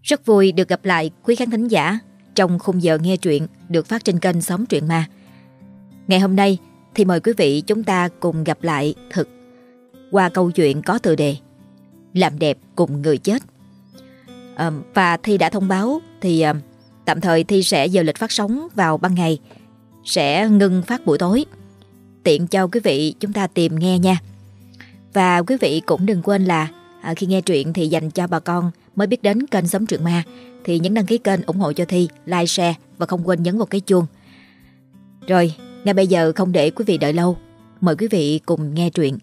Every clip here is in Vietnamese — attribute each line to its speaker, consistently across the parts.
Speaker 1: Rất vui được gặp lại quý khán thính giả trong khung giờ nghe truyện được phát trên kênh Sống Truyện Ma. Ngày hôm nay thì mời quý vị chúng ta cùng gặp lại Thực qua câu chuyện có tựa đề Làm đẹp cùng người chết. Và Thi đã thông báo thì tạm thời Thi sẽ giờ lịch phát sóng vào ban ngày, sẽ ngưng phát buổi tối, tiện cho quý vị chúng ta tìm nghe nha. Và quý vị cũng đừng quên là khi nghe truyện thì dành cho bà con mới biết đến kênh Sống Truyện Ma thì nhấn đăng ký kênh ủng hộ cho Thi, like, share và không quên nhấn vào cái chuông. Rồi, ngay bây giờ không để quý vị đợi lâu, mời quý vị cùng nghe truyện.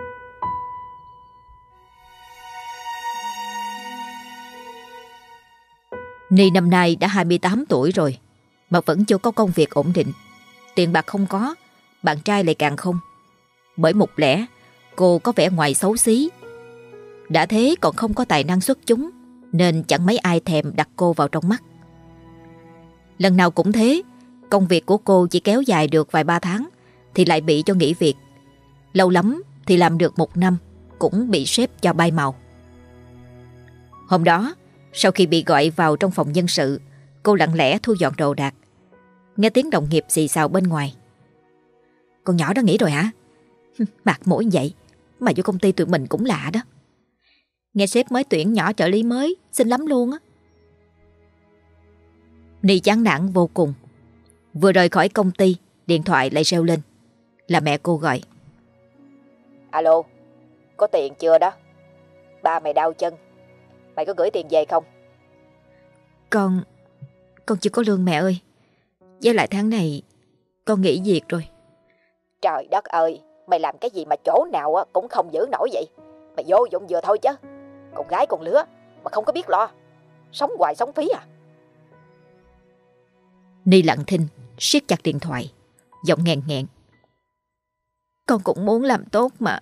Speaker 1: Ni năm nay đã 28 tuổi rồi mà vẫn chưa có công việc ổn định. Tiền bạc không có, bạn trai lại càng không. Bởi một lẽ cô có vẻ ngoài xấu xí, đã thế còn không có tài năng xuất chúng, nên chẳng mấy ai thèm đặt cô vào trong mắt. Lần nào cũng thế, công việc của cô chỉ kéo dài được vài ba tháng thì lại bị cho nghỉ việc. Lâu lắm thì làm được 1 năm cũng bị sếp cho bay màu. Hôm đó, sau khi bị gọi vào trong phòng nhân sự, cô lặng lẽ thu dọn đồ đạc. Nghe tiếng đồng nghiệp xì xào bên ngoài. Con nhỏ đó nghỉ rồi hả? Mặt mũi vậy mà vô công ty tụi mình cũng lạ đó. Nghe sếp mới tuyển nhỏ trợ lý mới, xinh lắm luôn á. Ni chán nản vô cùng. Vừa rời khỏi công ty, điện thoại lại reo lên. Là mẹ cô gọi.
Speaker 2: Alo, có tiền chưa đó? Ba mày đau chân, mày có gửi tiền về không?
Speaker 1: Con chưa có lương mẹ ơi. Với lại tháng này con nghỉ việc rồi.
Speaker 2: Trời đất ơi, mày làm cái gì mà chỗ nào cũng không giữ nổi vậy? Mày vô dụng vừa thôi chứ. Con gái con lứa mà không có biết lo, sống hoài sống phí à?
Speaker 1: Ni lặng thinh, siết chặt điện thoại, giọng nghẹn nghẹn. Con cũng muốn làm tốt mà.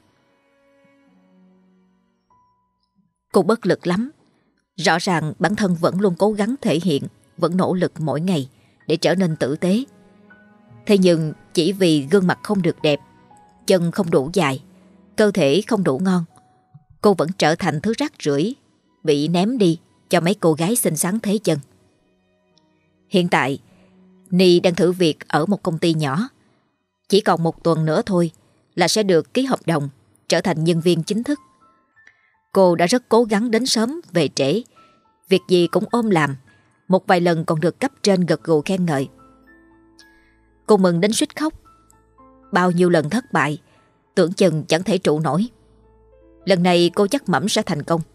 Speaker 1: Cô bất lực lắm. Rõ ràng bản thân vẫn luôn cố gắng thể hiện, vẫn nỗ lực mỗi ngày để trở nên tử tế. Thế nhưng chỉ vì gương mặt không được đẹp, chân không đủ dài, cơ thể không đủ ngon, cô vẫn trở thành thứ rác rưởi bị ném đi cho mấy cô gái xinh xắn thế chân. Hiện tại, Ni đang thử việc ở một công ty nhỏ. Chỉ còn 1 tuần nữa thôi là sẽ được ký hợp đồng, trở thành nhân viên chính thức. Cô đã rất cố gắng đến sớm về trễ, việc gì cũng ôm làm, một vài lần còn được cấp trên gật gù khen ngợi. Cô mừng đến suýt khóc. Bao nhiêu lần thất bại, tưởng chừng chẳng thể trụ nổi. Lần này cô chắc mẩm sẽ thành công.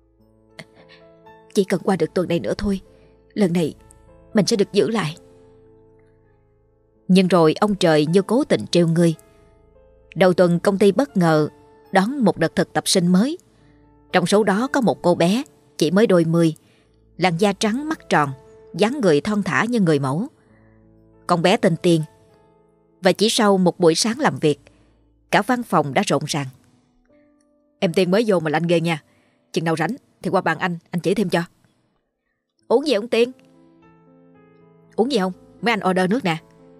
Speaker 1: Chỉ cần qua được tuần này nữa thôi, lần này mình sẽ được giữ lại. Nhưng rồi ông trời như cố tình trêu ngươi. Đầu tuần công ty bất ngờ đón một đợt thực tập sinh mới. Trong số đó có một cô bé chỉ mới đôi mươi, làn da trắng mắt tròn, dáng người thon thả như người mẫu. Con bé tên Tiên. Và chỉ sau một buổi sáng làm việc, cả văn phòng đã rộn ràng. Em Tiên mới vô mà lạnh ghê nha. Chừng nào rảnh thì qua bàn anh chỉ thêm cho. Uống gì ông Tiên? Uống gì không? Mấy anh order nước nè.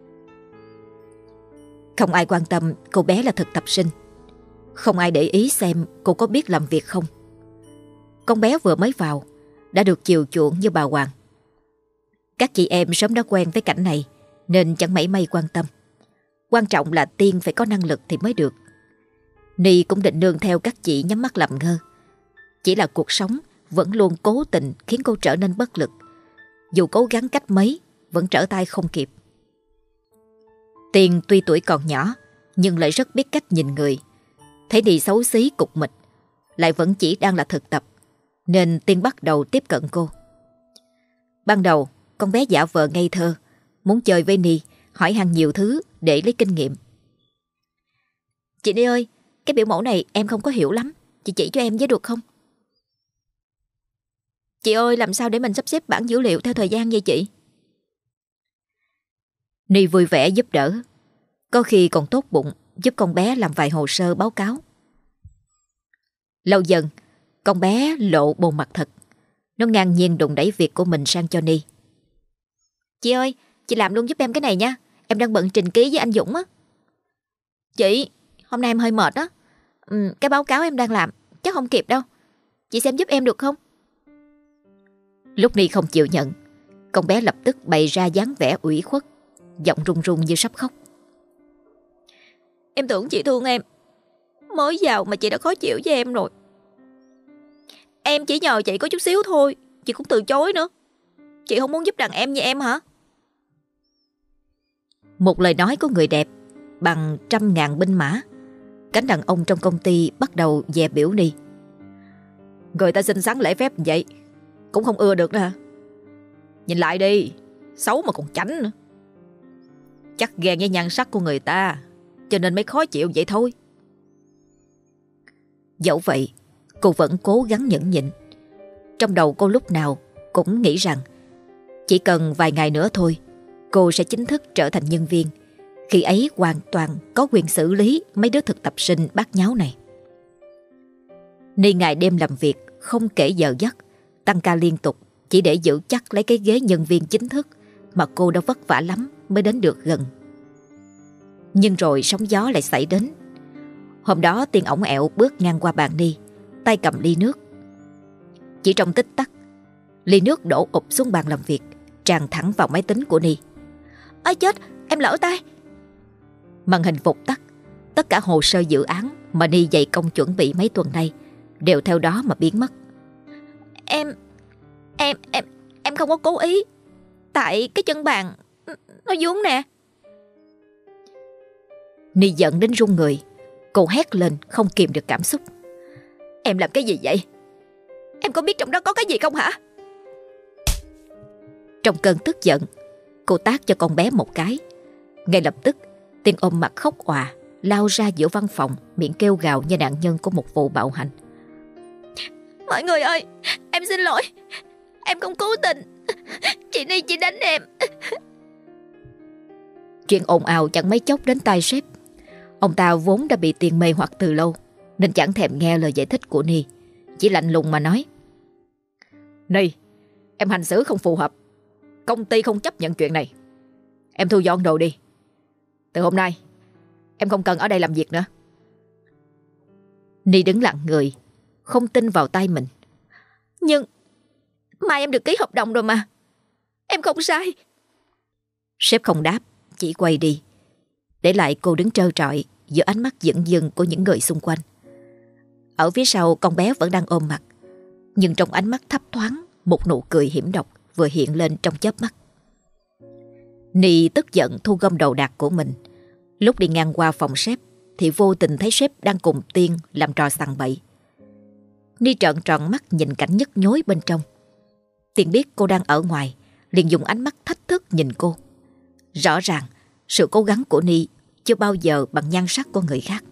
Speaker 1: Không ai quan tâm cô bé là thực tập sinh. Không ai để ý xem cô có biết làm việc không. Con bé vừa mới vào đã được chiều chuộng như bà hoàng. Các chị em sớm đã quen với cảnh này nên chẳng mảy may quan tâm. Quan trọng là Tiên phải có năng lực thì mới được. Ni cũng định nương theo các chị nhắm mắt làm ngơ. Chỉ là cuộc sống vẫn luôn cố tình khiến cô trở nên bất lực. Dù cố gắng cách mấy vẫn trở tay không kịp. Tiên tuy tuổi còn nhỏ nhưng lại rất biết cách nhìn người. Thấy Ni xấu xí cục mịch, lại vẫn chỉ đang là thực tập, nên Tiên bắt đầu tiếp cận cô. Ban đầu con bé giả vờ ngây thơ, muốn chơi với Ni, hỏi han nhiều thứ để lấy kinh nghiệm. Chị Ni ơi, cái biểu mẫu này em không có hiểu lắm, chị chỉ cho em với được không? Chị ơi, làm sao để mình sắp xếp bảng dữ liệu theo thời gian vậy chị? Ni vui vẻ giúp đỡ, có khi còn tốt bụng giúp con bé làm vài hồ sơ báo cáo. Lâu dần, con bé lộ bộ mặt thật. Nó ngang nhiên đùn đẩy việc của mình sang cho Ni. Chị ơi, chị làm luôn giúp em cái này nha. Em đang bận trình ký với anh Dũng á. Chị, hôm nay em hơi mệt á. Cái báo cáo em đang làm chắc không kịp đâu. Chị xem giúp em được không? Lúc Ni không chịu nhận, con bé lập tức bày ra dáng vẻ ủy khuất, giọng run run như sắp khóc.
Speaker 3: Em tưởng chị thương em, mới vào mà chị đã khó chịu với em rồi. Em chỉ nhờ chị có chút xíu thôi, chị cũng từ chối nữa. Chị không muốn giúp đàn em như em hả?
Speaker 1: Một lời nói của người đẹp bằng 100.000 binh mã. Cánh đàn ông trong công ty bắt đầu dè biểu Ni.
Speaker 2: Người ta xinh xắn lễ phép vậy cũng không ưa được nữa hả? Nhìn lại đi, xấu mà còn chảnh nữa. Chắc ghen với nhan sắc của người ta cho nên mới khó chịu vậy thôi.
Speaker 1: Dẫu vậy, cô vẫn cố gắng nhẫn nhịn. Trong đầu cô lúc nào cũng nghĩ rằng chỉ cần vài ngày nữa thôi, cô sẽ chính thức trở thành nhân viên. Khi ấy hoàn toàn có quyền xử lý mấy đứa thực tập sinh bát nháo này. Ni ngày đêm làm việc không kể giờ giấc, tăng ca liên tục chỉ để giữ chắc lấy cái ghế nhân viên chính thức mà cô đã vất vả lắm mới đến được gần. Nhưng rồi sóng gió lại xảy đến. Hôm đó Tiên ổng ẹo bước ngang qua bàn Ni, tay cầm ly nước. Chỉ trong tích tắc, ly nước đổ ụp xuống bàn làm việc, tràn thẳng vào máy tính của Ni.
Speaker 3: Ôi chết, em lỡ tay.
Speaker 1: Màn hình vụt tắt. Tất cả hồ sơ dự án mà Ni dày công chuẩn bị mấy tuần nay đều theo đó mà biến mất.
Speaker 3: Em không có cố ý. Tại cái chân bàn nó vướng nè.
Speaker 1: Ni giận đến run người. Cô hét lên không kìm được cảm xúc.
Speaker 3: Em làm cái gì vậy? Em có biết trong đó có cái gì không hả?
Speaker 1: Trong cơn tức giận, cô tát cho con bé một cái. Ngay lập tức, Tiên ôm mặt khóc òa, lao ra giữa văn phòng, miệng kêu gào như nạn nhân của một vụ bạo hành.
Speaker 3: Mọi người ơi, em xin lỗi. Em không cố tình. Chị Ni chỉ đánh em.
Speaker 1: Chuyện ồn ào chẳng mấy chốc đến tai sếp. Ông ta vốn đã bị Tiên mê hoặc từ lâu, nên chẳng thèm nghe lời giải thích của Ni, chỉ lạnh lùng mà nói.
Speaker 2: Ni, em hành xử không phù hợp. Công ty không chấp nhận chuyện này. Em thu dọn đồ đi. Từ hôm nay em không cần ở đây làm việc nữa.
Speaker 1: Ni đứng lặng người, không tin vào tay mình.
Speaker 3: Nhưng mai em được ký hợp đồng rồi mà. Em không sai.
Speaker 1: Sếp không đáp, chỉ quay đi, để lại cô đứng trơ trọi giữa ánh mắt dửng dưng của những người xung quanh. Ở phía sau con bé vẫn đang ôm mặt, nhưng trong ánh mắt thấp thoáng một nụ cười hiểm độc vừa hiện lên trong chớp mắt. Ni tức giận thu gom đồ đạc của mình. Lúc đi ngang qua phòng sếp thì vô tình thấy sếp đang cùng Tiên làm trò sằng bậy. Ni trợn tròn mắt nhìn cảnh nhức nhối bên trong. Tiên biết cô đang ở ngoài, liền dùng ánh mắt thách thức nhìn cô. Rõ ràng sự cố gắng của Ni chưa bao giờ bằng nhan sắc của người khác.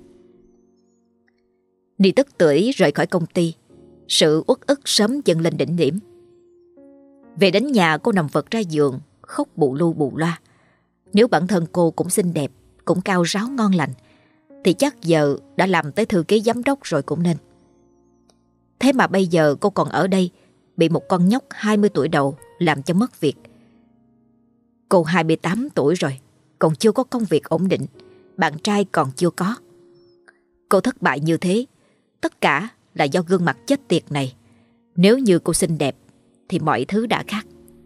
Speaker 1: Ni tức tưởi rời khỏi công ty. Sự uất ức sớm dâng lên đỉnh điểm. Về đến nhà cô nằm vật ra giường, khóc bù lu bù loa. Nếu bản thân cô cũng xinh đẹp, cũng cao ráo ngon lành, thì chắc giờ đã làm tới thư ký giám đốc rồi cũng nên. Thế mà bây giờ cô còn ở đây, bị một con nhóc 20 tuổi đầu làm cho mất việc. Cô 28 tuổi rồi, còn chưa có công việc ổn định, bạn trai còn chưa có. Cô thất bại như thế, tất cả là do gương mặt chết tiệt này. Nếu như cô xinh đẹp thì mọi thứ đã khác.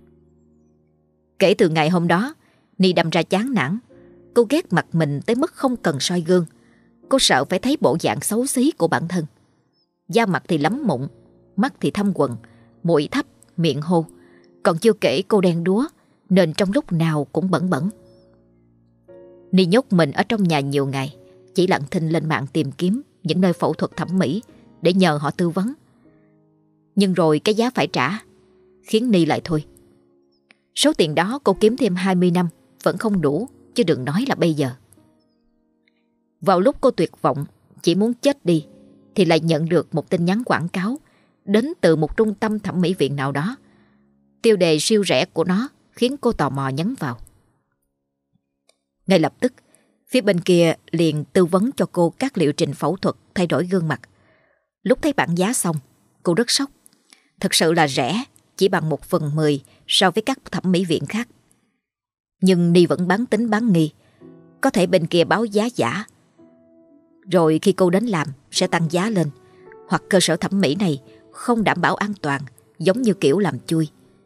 Speaker 1: Kể từ ngày hôm đó, Ni đâm ra chán nản. Cô ghét mặt mình tới mức không cần soi gương. Cô sợ phải thấy bộ dạng xấu xí của bản thân. Da mặt thì lắm mụn, mắt thì thâm quầng, mũi thấp, miệng hô. Còn chưa kể cô đen đúa, nên trong lúc nào cũng bẩn bẩn. Ni nhốt mình ở trong nhà nhiều ngày, chỉ lặng thinh lên mạng tìm kiếm những nơi phẫu thuật thẩm mỹ để nhờ họ tư vấn. Nhưng rồi cái giá phải trả khiến Ni lại thôi. Số tiền đó cô kiếm thêm 20 năm vẫn không đủ, chứ đừng nói là bây giờ. Vào lúc cô tuyệt vọng, chỉ muốn chết đi, thì lại nhận được một tin nhắn quảng cáo đến từ một trung tâm thẩm mỹ viện nào đó. Tiêu đề siêu rẻ của nó khiến cô tò mò nhấn vào. Ngay lập tức, phía bên kia liền tư vấn cho cô các liệu trình phẫu thuật thay đổi gương mặt. Lúc thấy bảng giá xong, cô rất sốc. Thực sự là rẻ, chỉ bằng 1/10 so với các thẩm mỹ viện khác. Nhưng Ni vẫn bán tính bán nghi. Có thể bên kia báo giá giả, rồi khi cô đến làm sẽ tăng giá lên, hoặc cơ sở thẩm mỹ này không đảm bảo an toàn, giống như kiểu làm chui,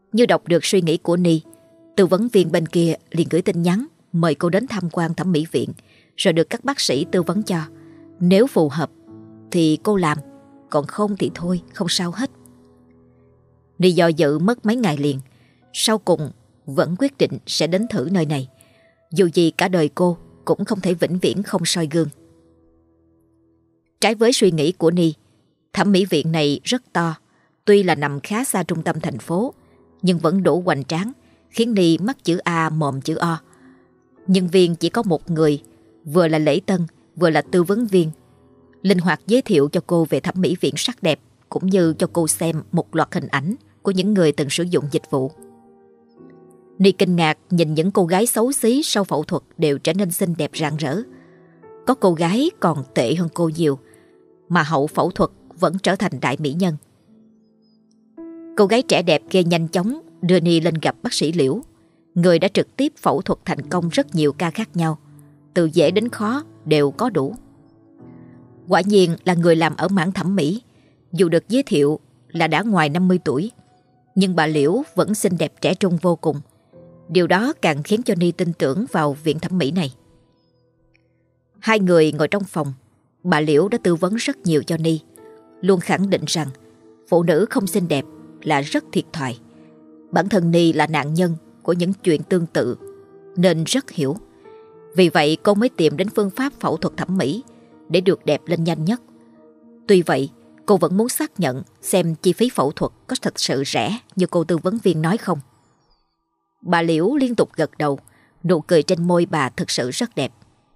Speaker 1: Như đọc được suy nghĩ của Ni, tư vấn viên bên kia liền gửi tin nhắn mời cô đến tham quan thẩm mỹ viện, rồi được các bác sĩ tư vấn cho. Nếu phù hợp thì cô làm, còn không thì thôi, không sao hết. Ni do dự mất mấy ngày liền, sau cùng vẫn quyết định sẽ đến thử nơi này. Dù gì cả đời cô cũng không thể vĩnh viễn không soi gương. Trái với suy nghĩ của Ni, thẩm mỹ viện này rất to. Tuy là nằm khá xa trung tâm thành phố, nhưng vẫn đủ hoành tráng, khiến Ni mắt chữ A mồm chữ O. Nhân viên chỉ có một người, vừa là lễ tân, vừa là tư vấn viên, linh hoạt giới thiệu cho cô về thẩm mỹ viện sắc đẹp, cũng như cho cô xem một loạt hình ảnh của những người từng sử dụng dịch vụ. Ni kinh ngạc nhìn những cô gái xấu xí sau phẫu thuật đều trở nên xinh đẹp rạng rỡ. Có cô gái còn tệ hơn cô nhiều, mà hậu phẫu thuật vẫn trở thành đại mỹ nhân. Cô gái trẻ đẹp kia nhanh chóng đưa Ni lên gặp bác sĩ Liễu, người đã trực tiếp phẫu thuật thành công rất nhiều ca khác nhau, từ dễ đến khó đều có đủ. Quả nhiên là người làm ở mảng thẩm mỹ. Dù được giới thiệu là đã ngoài 50 tuổi, nhưng bà Liễu vẫn xinh đẹp trẻ trung vô cùng. Điều đó càng khiến cho Ni tin tưởng vào viện thẩm mỹ này. Hai người ngồi trong phòng, bà Liễu đã tư vấn rất nhiều cho Ni, luôn khẳng định rằng phụ nữ không xinh đẹp là rất thiệt thòi. Bản thân Ni là nạn nhân của những chuyện tương tự nên rất hiểu. Vì vậy cô mới tìm đến phương pháp phẫu thuật thẩm mỹ để được đẹp lên nhanh nhất. Tuy vậy, cô vẫn muốn xác nhận xem chi phí phẫu thuật có thật sự rẻ như cô tư vấn viên nói không. Bà Liễu liên tục gật đầu, nụ cười trên môi bà thực sự rất đẹp.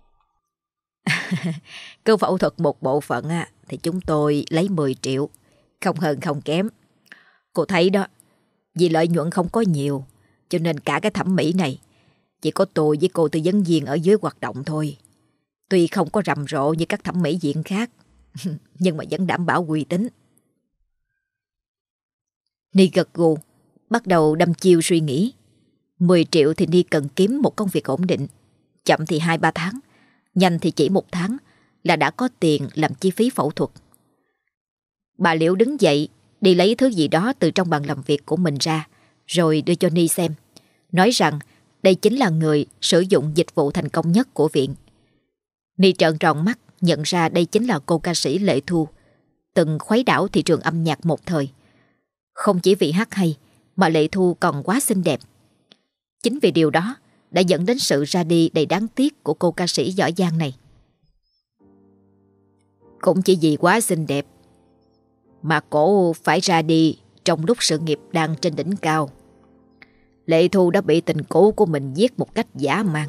Speaker 1: Cứ phẫu thuật một bộ phận thì chúng tôi lấy 10 triệu, không hơn không kém. Cô thấy đó, vì lợi nhuận không có nhiều, cho nên cả cái thẩm mỹ này chỉ có tôi với cô tư vấn viên ở dưới hoạt động thôi. Tuy không có rầm rộ như các thẩm mỹ viện khác, nhưng mà vẫn đảm bảo uy tín. Ni gật gù, bắt đầu đăm chiêu suy nghĩ. 10 triệu thì Ni cần kiếm một công việc ổn định, chậm thì 2-3 tháng, nhanh thì chỉ 1 tháng là đã có tiền làm chi phí phẫu thuật. Bà Liễu đứng dậy đi lấy thứ gì đó từ trong bàn làm việc của mình ra, rồi đưa cho Ni xem, nói rằng đây chính là người sử dụng dịch vụ thành công nhất của viện. Ni trợn tròn mắt nhận ra đây chính là cô ca sĩ Lệ Thu, từng khuấy đảo thị trường âm nhạc một thời. Không chỉ vì hát hay, mà Lệ Thu còn quá xinh đẹp. Chính vì điều đó đã dẫn đến sự ra đi đầy đáng tiếc của cô ca sĩ giỏi giang này. Cũng chỉ vì quá xinh đẹp mà cổ phải ra đi trong lúc sự nghiệp đang trên đỉnh cao. Lệ Thu đã bị tình cũ của mình giết một cách dã man.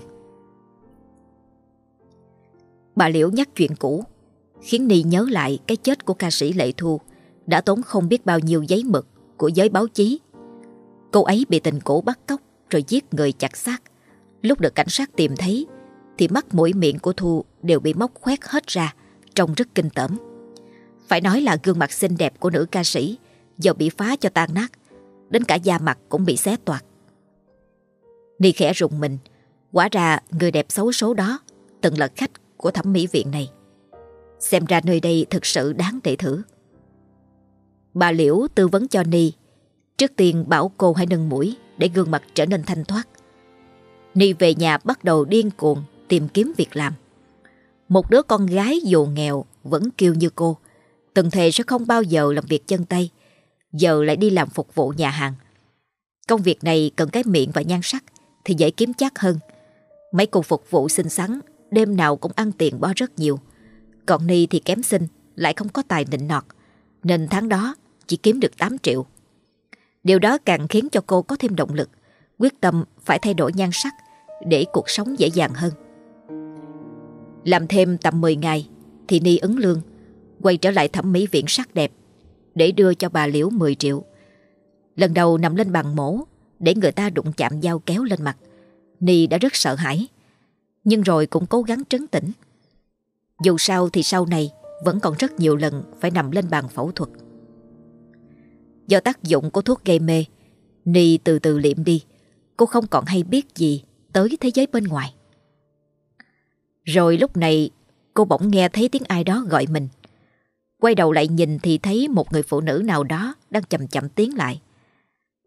Speaker 1: Bà Liễu nhắc chuyện cũ, khiến Ni nhớ lại cái chết của ca sĩ Lệ Thu đã tốn không biết bao nhiêu giấy mực của giới báo chí. Cô ấy bị tình cũ bắt cóc rồi giết người chặt xác. Lúc được cảnh sát tìm thấy thì mắt mũi miệng của Thu đều bị móc khoét hết ra, trông rất kinh tởm. Phải nói là gương mặt xinh đẹp của nữ ca sĩ giờ bị phá cho tan nát, đến cả da mặt cũng bị xé toạc. Ni khẽ rùng mình, hóa ra người đẹp xấu số đó từng là khách của thẩm mỹ viện này. Xem ra nơi đây thực sự đáng để thử. Bà Liễu tư vấn cho Ni, trước tiên bảo cô hãy nâng mũi để gương mặt trở nên thanh thoát. Ni về nhà bắt đầu điên cuồng tìm kiếm việc làm. Một đứa con gái dù nghèo vẫn kiêu như cô, từng thề sẽ không bao giờ làm việc chân tay, giờ lại đi làm phục vụ nhà hàng. Công việc này cần cái miệng và nhan sắc thì dễ kiếm chắc hơn. Mấy cô phục vụ xinh xắn đêm nào cũng ăn tiền bo rất nhiều. Còn Ni thì kém xinh, lại không có tài nịnh nọt, nên tháng đó chỉ kiếm được 8 triệu. Điều đó càng khiến cho cô có thêm động lực, quyết tâm phải thay đổi nhan sắc để cuộc sống dễ dàng hơn. Làm thêm tầm 10 ngày thì Ni ứng lương, quay trở lại thẩm mỹ viện sắc đẹp để đưa cho bà Liễu 10 triệu. Lần đầu nằm lên bàn mổ để người ta đụng chạm dao kéo lên mặt, Ni đã rất sợ hãi, nhưng rồi cũng cố gắng trấn tĩnh. Dù sao thì sau này vẫn còn rất nhiều lần phải nằm lên bàn phẫu thuật. Do tác dụng của thuốc gây mê, Ni từ từ liệm đi. Cô không còn hay biết gì tới thế giới bên ngoài. Rồi lúc này cô bỗng nghe thấy tiếng ai đó gọi mình. Quay đầu lại nhìn thì thấy một người phụ nữ nào đó đang chậm chậm tiến lại.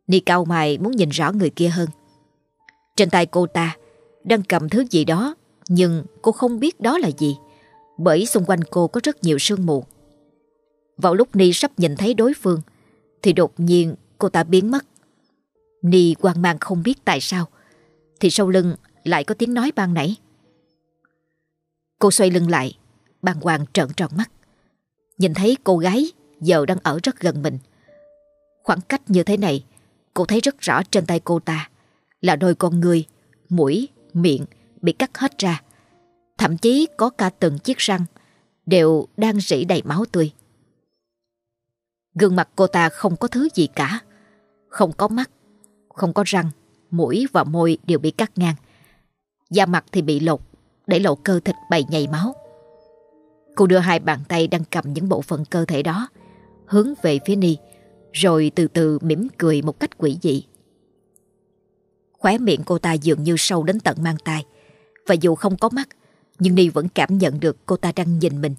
Speaker 1: Ni cau mày muốn nhìn rõ người kia hơn. Trên tay cô ta đang cầm thứ gì đó, nhưng cô không biết đó là gì, bởi xung quanh cô có rất nhiều sương mù. Vào lúc Ni sắp nhìn thấy đối phương thì đột nhiên cô ta biến mất. Ni hoang mang không biết tại sao, thì sau lưng lại có tiếng nói ban nãy. Cô xoay lưng lại, bàng hoàng trợn tròn mắt, nhìn thấy cô gái giờ đang ở rất gần mình. Khoảng cách như thế này, cô thấy rất rõ trên tay cô ta là đôi con người, mũi, miệng bị cắt hết ra. Thậm chí có cả từng chiếc răng đều đang rỉ đầy máu tươi. Gương mặt cô ta không có thứ gì cả. Không có mắt, không có răng, mũi và môi đều bị cắt ngang. Da mặt thì bị lột, để lộ cơ thịt bầy nhầy máu. Cô đưa hai bàn tay đang cầm những bộ phận cơ thể đó hướng về phía Ni, rồi từ từ mỉm cười một cách quỷ dị. Khóe miệng cô ta dường như sâu đến tận mang tai, và dù không có mắt, nhưng Ni vẫn cảm nhận được cô ta đang nhìn mình.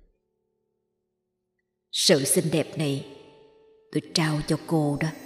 Speaker 1: Sự xinh đẹp này tôi trao cho cô đó.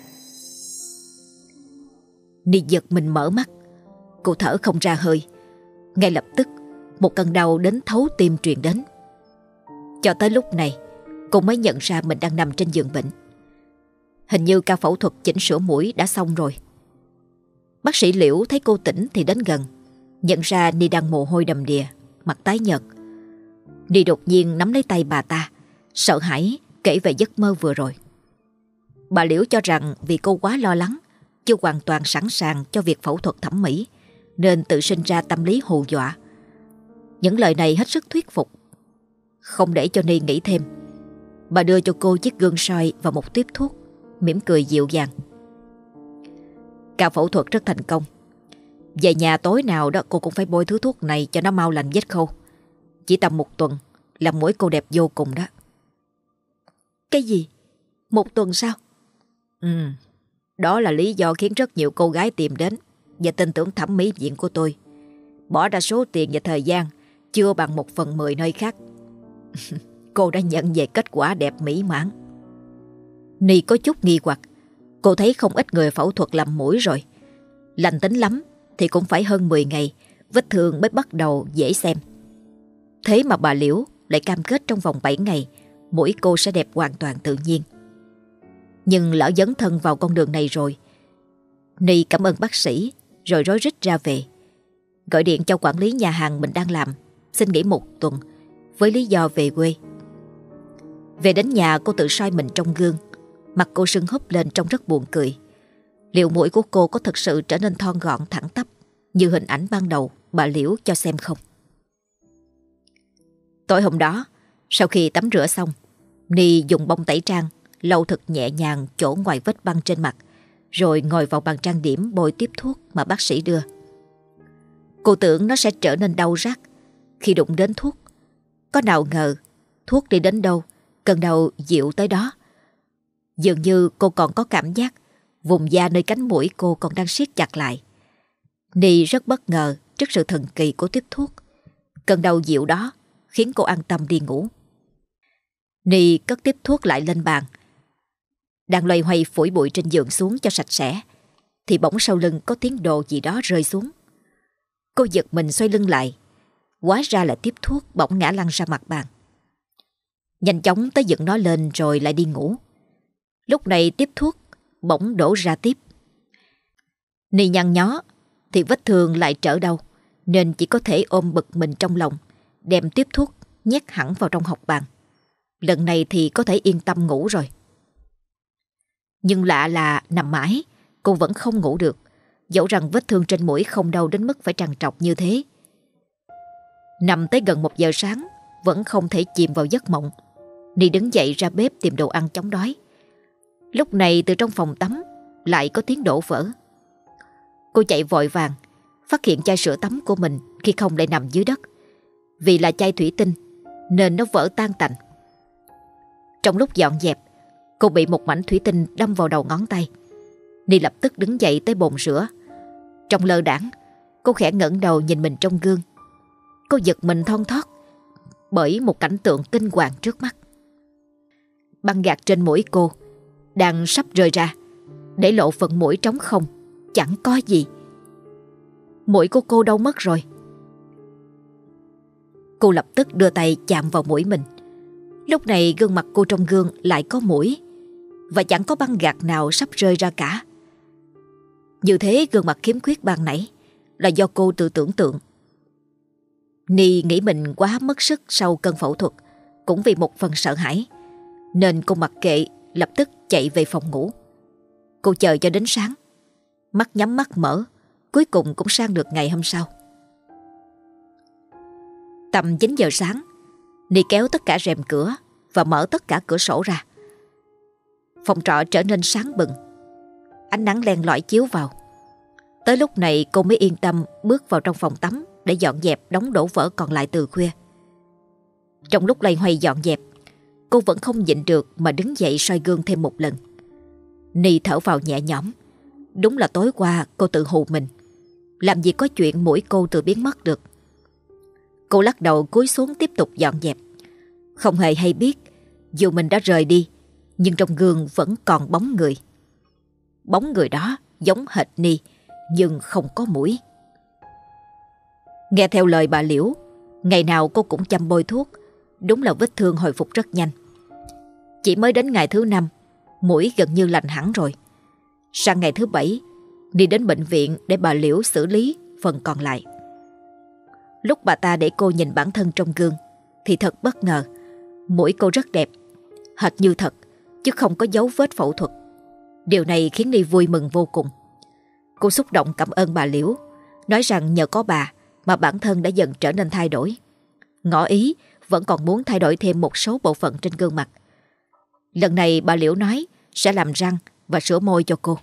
Speaker 1: Ni giật mình mở mắt. Cô thở không ra hơi. Ngay lập tức một cơn đau đến thấu tim truyền đến. Cho tới lúc này cô mới nhận ra mình đang nằm trên giường bệnh. Hình như ca phẫu thuật chỉnh sửa mũi đã xong rồi. Bác sĩ Liễu thấy cô tỉnh thì đến gần, nhận ra Ni đang mồ hôi đầm đìa, mặt tái nhợt. Ni đột nhiên nắm lấy tay bà ta, sợ hãi kể về giấc mơ vừa rồi. Bà Liễu cho rằng vì cô quá lo lắng, chưa hoàn toàn sẵn sàng cho việc phẫu thuật thẩm mỹ, nên tự sinh ra tâm lý hù dọa. Những lời này hết sức thuyết phục. Không để cho Ni nghĩ thêm, bà đưa cho cô chiếc gương soi và một tuyếp thuốc, mỉm cười dịu dàng. Ca phẫu thuật rất thành công. Về nhà tối nào đó cô cũng phải bôi thứ thuốc này cho nó mau lành vết khâu. Chỉ tầm 1 tuần là mũi cô đẹp vô cùng đó.
Speaker 3: Cái gì? 1 tuần sao?
Speaker 1: Đó là lý do khiến rất nhiều cô gái tìm đến và tin tưởng thẩm mỹ viện của tôi. Bỏ ra số tiền và thời gian chưa bằng 1/10 nơi khác. Cô đã nhận về kết quả đẹp mỹ mãn. Ni có chút nghi hoặc. Cô thấy không ít người phẫu thuật làm mũi rồi. Lành tính lắm thì cũng phải hơn 10 ngày vết thương mới bắt đầu dễ xem. Thế mà bà Liễu lại cam kết trong vòng 7 ngày mũi cô sẽ đẹp hoàn toàn tự nhiên. Nhưng lỡ dấn thân vào con đường này rồi. Ni cảm ơn bác sĩ rồi rối rít ra về. Gọi điện cho quản lý nhà hàng mình đang làm, xin nghỉ 1 tuần với lý do về quê. Về đến nhà cô tự soi mình trong gương. Mặt cô sưng húp lên trông rất buồn cười. Liệu mũi của cô có thực sự trở nên thon gọn thẳng tắp như hình ảnh ban đầu bà Liễu cho xem không? Tối hôm đó, sau khi tắm rửa xong, Ni dùng bông tẩy trang lau thật nhẹ nhàng chỗ ngoài vết băng trên mặt, rồi ngồi vào bàn trang điểm bôi tiếp thuốc mà bác sĩ đưa. Cô tưởng nó sẽ trở nên đau rát khi đụng đến thuốc. Có nào ngờ thuốc đi đến đâu, cơn đau dịu tới đó. Dường như cô còn có cảm giác vùng da nơi cánh mũi cô còn đang siết chặt lại. Ni rất bất ngờ trước sự thần kỳ của tiếp thuốc. Cơn đau dịu đó khiến cô an tâm đi ngủ. Ni cất tiếp thuốc lại lên bàn. Đang loay hoay phủi bụi trên giường xuống cho sạch sẽ, thì bỗng sau lưng có tiếng đồ gì đó rơi xuống. Cô giật mình xoay lưng lại. Hóa ra là tiếp thuốc bỗng ngã lăn ra mặt bàn. Nhanh chóng tới dựng nó lên rồi lại đi ngủ. Lúc này tiếp thuốc bỗng đổ ra tiếp. Ni nhăn nhó thì vết thương lại trở đau, nên chỉ có thể ôm bực mình trong lòng, đem tiếp thuốc nhét hẳn vào trong hộc bàn. Lần này thì có thể yên tâm ngủ rồi. Nhưng lạ là nằm mãi cô vẫn không ngủ được, dẫu rằng vết thương trên mũi không đau đến mức phải trằn trọc như thế. Nằm tới gần 1 giờ sáng vẫn không thể chìm vào giấc mộng. Ni đứng dậy ra bếp tìm đồ ăn chống đói. Lúc này từ trong phòng tắm lại có tiếng đổ vỡ. Cô chạy vội vàng, phát hiện chai sữa tắm của mình khi không lại nằm dưới đất. Vì là chai thủy tinh nên nó vỡ tan tành. Trong lúc dọn dẹp, cô bị một mảnh thủy tinh đâm vào đầu ngón tay. Ni lập tức đứng dậy tới bồn rửa. Trong lơ đãng, cô khẽ ngẩng đầu nhìn mình trong gương. Cô giật mình thon thót bởi một cảnh tượng kinh hoàng trước mắt. Băng gạc trên mũi cô đang sắp rơi ra, để lộ phần mũi trống không, chẳng có gì. Mũi của cô đâu mất rồi? Cô lập tức đưa tay chạm vào mũi mình. Lúc này gương mặt cô trong gương lại có mũi, và chẳng có băng gạc nào sắp rơi ra cả. Như thế gương mặt khiếm khuyết ban nãy là do cô tự tưởng tượng. Ni nghĩ mình quá mất sức sau cơn phẫu thuật, cũng vì một phần sợ hãi, nên cô mặc kệ, lập tức chạy về phòng ngủ. Cô chờ cho đến sáng, mắt nhắm mắt mở, cuối cùng cũng sang được ngày hôm sau. Tầm 9 giờ sáng, Ni kéo tất cả rèm cửa và mở tất cả cửa sổ ra. Phòng trọ trở nên sáng bừng, ánh nắng len lỏi chiếu vào. Tới lúc này cô mới yên tâm bước vào trong phòng tắm để dọn dẹp đống đổ vỡ còn lại từ khuya. Trong lúc loay hoay dọn dẹp, cô vẫn không nhịn được mà đứng dậy soi gương thêm một lần. Ni thở vào nhẹ nhõm. Đúng là tối qua cô tự hù mình. Làm gì có chuyện mũi cô tự biến mất được. Cô lắc đầu cúi xuống tiếp tục dọn dẹp. Không hề hay biết, dù mình đã rời đi, nhưng trong gương vẫn còn bóng người. Bóng người đó giống hệt Ni, nhưng không có mũi. Nghe theo lời bà Liễu, ngày nào cô cũng chăm bôi thuốc. Đúng là vết thương hồi phục rất nhanh. Chỉ mới đến ngày thứ 5, mũi gần như lành hẳn rồi. Sang ngày thứ 7, đi đến bệnh viện để bà Liễu xử lý phần còn lại. Lúc bà ta để cô nhìn bản thân trong gương thì thật bất ngờ. Mũi cô rất đẹp, hệt như thật, chứ không có dấu vết phẫu thuật. Điều này khiến Ni vui mừng vô cùng. Cô xúc động cảm ơn bà Liễu, nói rằng nhờ có bà mà bản thân đã dần trở nên thay đổi. Ngỏ ý vẫn còn muốn thay đổi thêm một số bộ phận trên gương mặt. Lần này bà Liễu nói sẽ làm răng và sửa môi cho cô.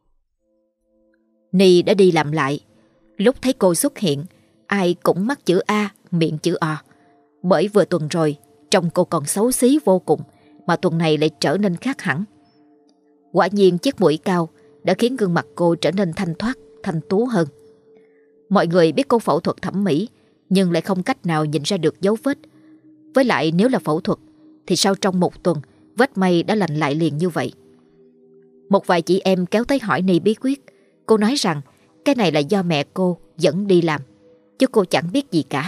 Speaker 1: Ni đã đi làm lại. Lúc thấy cô xuất hiện, ai cũng mắt chữ A, miệng chữ O. Bởi vừa tuần rồi, trông cô còn xấu xí vô cùng, mà tuần này lại trở nên khác hẳn. Quả nhiên chiếc mũi cao đã khiến gương mặt cô trở nên thanh thoát, thanh tú hơn. Mọi người biết cô phẫu thuật thẩm mỹ, nhưng lại không cách nào nhìn ra được dấu vết. Với lại nếu là phẫu thuật, thì sau trong một tuần, vết may đã lành lại liền như vậy. Một vài chị em kéo tới hỏi Ni bí quyết. Cô nói rằng cái này là do mẹ cô dẫn đi làm, chứ cô chẳng biết gì cả.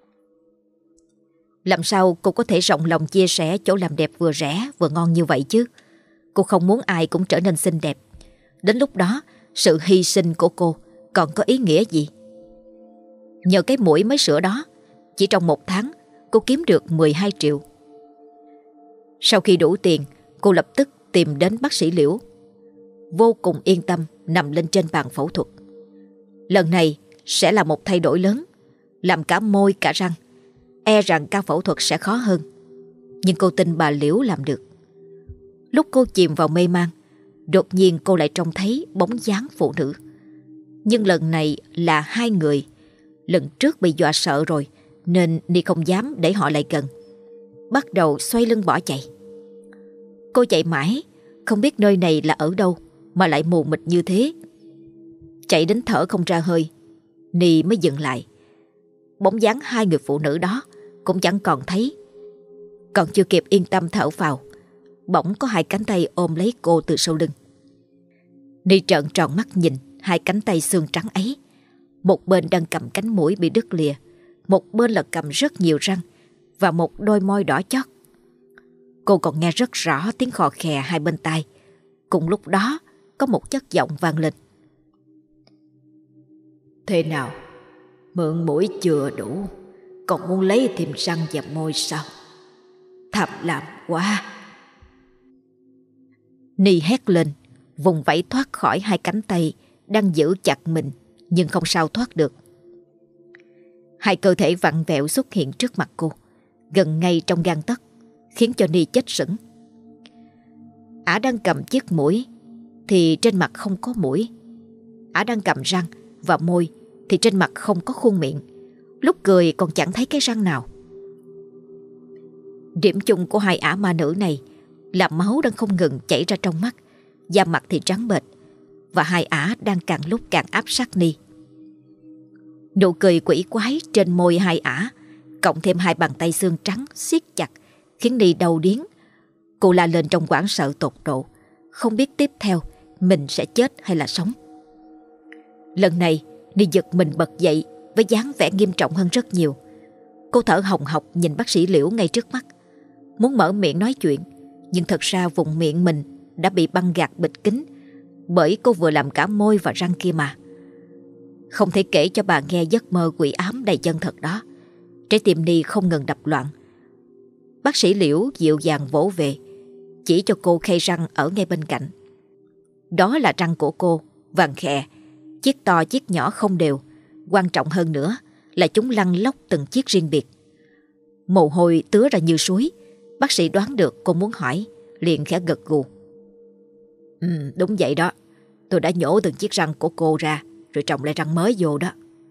Speaker 1: Làm sao cô có thể rộng lòng chia sẻ chỗ làm đẹp vừa rẻ vừa ngon như vậy chứ? Cô không muốn ai cũng trở nên xinh đẹp. Đến lúc đó, sự hy sinh của cô còn có ý nghĩa gì? Nhờ cái mũi mới sửa đó, chỉ trong 1 tháng, cô kiếm được 12 triệu. Sau khi đủ tiền, cô lập tức tìm đến bác sĩ Liễu. Vô cùng yên tâm nằm lên trên bàn phẫu thuật. Lần này sẽ là một thay đổi lớn, làm cả môi cả răng. E rằng ca phẫu thuật sẽ khó hơn, nhưng cô tin bà Liễu làm được. Lúc cô chìm vào mê man, đột nhiên cô lại trông thấy bóng dáng phụ nữ. Nhưng lần này là 2 người. Lần trước bị dọa sợ rồi, nên Ni không dám để họ lại gần. Bắt đầu xoay lưng bỏ chạy. Cô chạy mãi, không biết nơi này là ở đâu mà lại mù mịt như thế. Chạy đến thở không ra hơi, Ni mới dừng lại. Bóng dáng 2 người phụ nữ đó cũng chẳng còn thấy. Còn chưa kịp yên tâm thở phào, bỗng có 2 cánh tay ôm lấy cô từ sau lưng. Ni trợn tròn mắt nhìn 2 cánh tay xương trắng ấy. Một bên đang cầm cánh mũi bị đứt lìa, một bên là cầm rất nhiều răng và một đôi môi đỏ chót. Cô còn nghe rất rõ tiếng khò khè 2 bên tai. Cùng lúc đó có một chất giọng vang lên. Thế nào? Mượn mũi chưa đủ, còn muốn lấy thêm răng và môi sao? Tham lam quá. Ni hét lên, vùng vẫy thoát khỏi 2 cánh tay đang giữ chặt mình, nhưng không sao thoát được. 2 cơ thể vặn vẹo xuất hiện trước mặt cô, gần ngay trong gang tấc, khiến cho Ni chết sững. Ả đang cầm chiếc mũi thì trên mặt không có mũi. Ả đang cầm răng và môi thì trên mặt không có khuôn miệng. Lúc cười còn chẳng thấy cái răng nào. Điểm chung của 2 ả ma nữ này là máu đang không ngừng chảy ra trong mắt, da mặt thì trắng bệch, và 2 ả đang càng lúc càng áp sát Ni. Nụ cười quỷ quái trên môi 2 ả, cộng thêm 2 bàn tay xương trắng siết chặt, khiến Ni đau điếng. Cô la lên trong hoảng sợ tột độ, không biết tiếp theo mình sẽ chết hay là sống. Lần này Ni giật mình bật dậy với dáng vẻ nghiêm trọng hơn rất nhiều. Cô thở hồng hộc nhìn bác sĩ Liễu ngay trước mắt, muốn mở miệng nói chuyện, nhưng thật ra vùng miệng mình đã bị băng gạc bịt kín, bởi cô vừa làm cả môi và răng kia mà. Không thể kể cho bà nghe giấc mơ quỷ ám đầy chân thật đó. Trái tim Ni không ngừng đập loạn. Bác sĩ Liễu dịu dàng vỗ về, chỉ cho cô khay răng ở ngay bên cạnh. Đó là răng của cô, vàng khè, chiếc to chiếc nhỏ không đều. Quan trọng hơn nữa là chúng lăn lóc từng chiếc riêng biệt. Mồ hôi tứa ra như suối. Bác sĩ đoán được cô muốn hỏi, liền khẽ gật gù. Đúng vậy đó. Tôi đã nhổ từng chiếc răng của cô ra, rồi trồng lại răng mới vô đó.